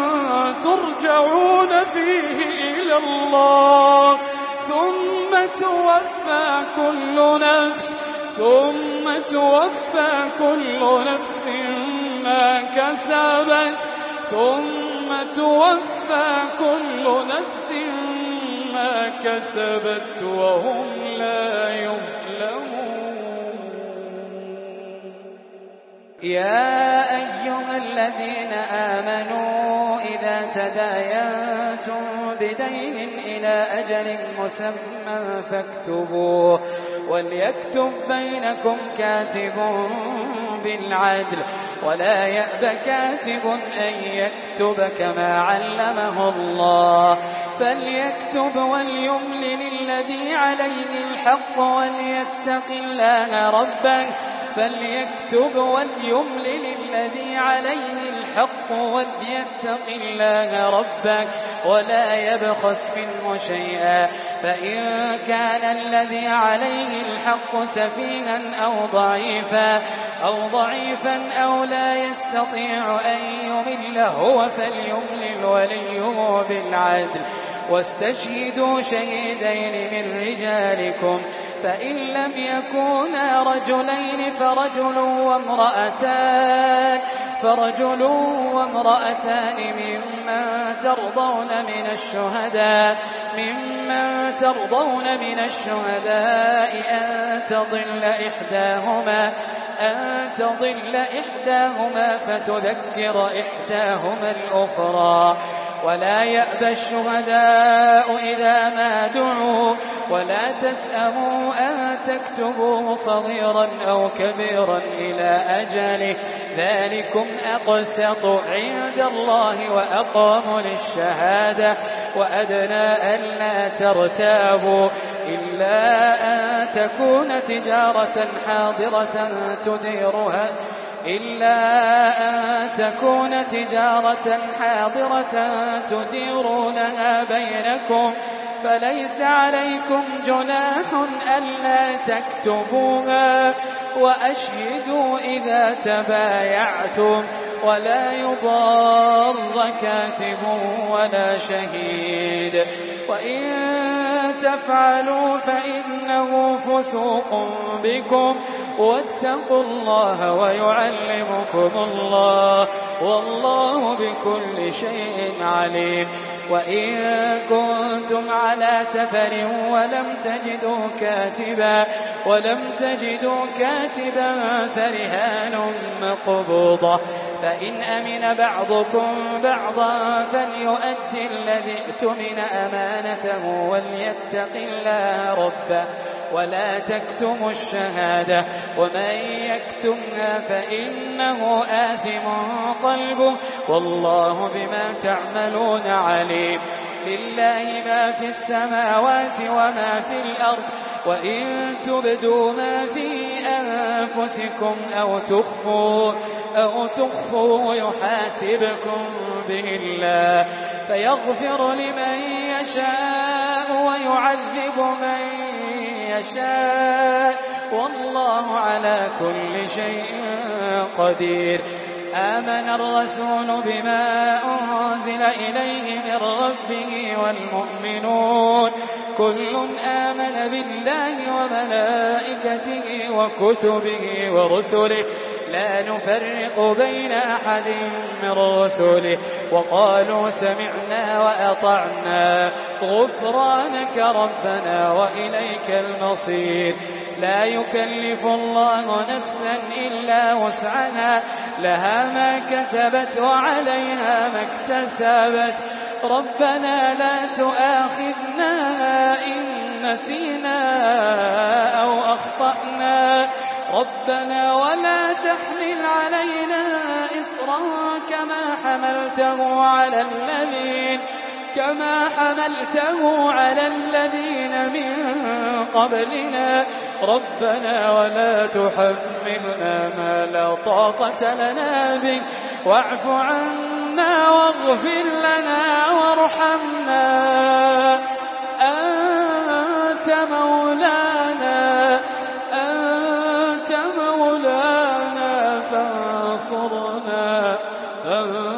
ترجعون فيه إلى الله ثم توفى كل نفس ما كسبت وهم لا يظلمون. يا أيها الذين آمنوا إذا تداينتم بدين إلى أجل مسمى فاكتبوه وليكتب بينكم كاتب بالعدل ولا يأب كاتب أن يكتب كما علمه الله فليكتب وليملل الذي عليه الحق وليتق الله ربه ولا يبخس منه شيئا فإن كان الذي عليه الحق سفيها أو ضعيفا أو لا يستطيع أن يمل هو فليملل وليه بالعدل واستشهدوا شهيدين من رجالكم فإن لم يكونا رجلين فرجل وامرأتان ممن ترضون من الشهداء أن تضل إحداهما فتذكر إحداهما الأخرى ولا يأبى الشهداء إذا ما دعوا ولا تسأموا أن تكتبوه صغيرا أو كبيرا إلى أجله ذلكم أقسط عند الله وأقام للشهادة وأدنى ألا ترتابوا إلا أن تكون تجارة حاضرة تديرونها بينكم فليس عليكم جناح ألا تكتبوها وأشهدوا إذا تبايعتم ولا يضار كاتب ولا شهيد وإن تفعلوا فإنه فسوق بكم واتقوا الله ويعلمكم الله والله بكل شيء عليم. وإن كنتم على سفر ولم تجدوا كاتبا فرهان مقبوضة فإن أمن بعضكم بعضا فليؤدي الذي ائتمن أمانته وليتق الله ربه ولا تكتموا الشهادة ومن يكتمها فإنه آثم قلبه والله بما تعملون عليم. لله ما في السماوات وما في الأرض وإن تبدوا ما في أنفسكم أو تخفوا يحاسبكم به الله فيغفر لمن يشاء ويعذب من يشاء والله على كل شيء قدير. آمن الرسول بما أنزل إليه من ربه والمؤمنون كل آمن بالله وملائكته وكتبه ورسله لا نفرق بين أحد من رسله وقالوا سمعنا وأطعنا غفرانك ربنا وإليك المصير. لا يكلف الله نفسا إلا وسعها لها ما كسبت وعليها ما اكتسبت ربنا لا تؤاخذنا إن نسينا أو أخطأنا ربنا ولا تحمل علينا إصرا كما حملته على الذين من قبلنا ربنا ولا تحملنا ما لا طاقة لنا به واعف عنا واغفر لنا وارحمنا أنت مولانا فانصرنا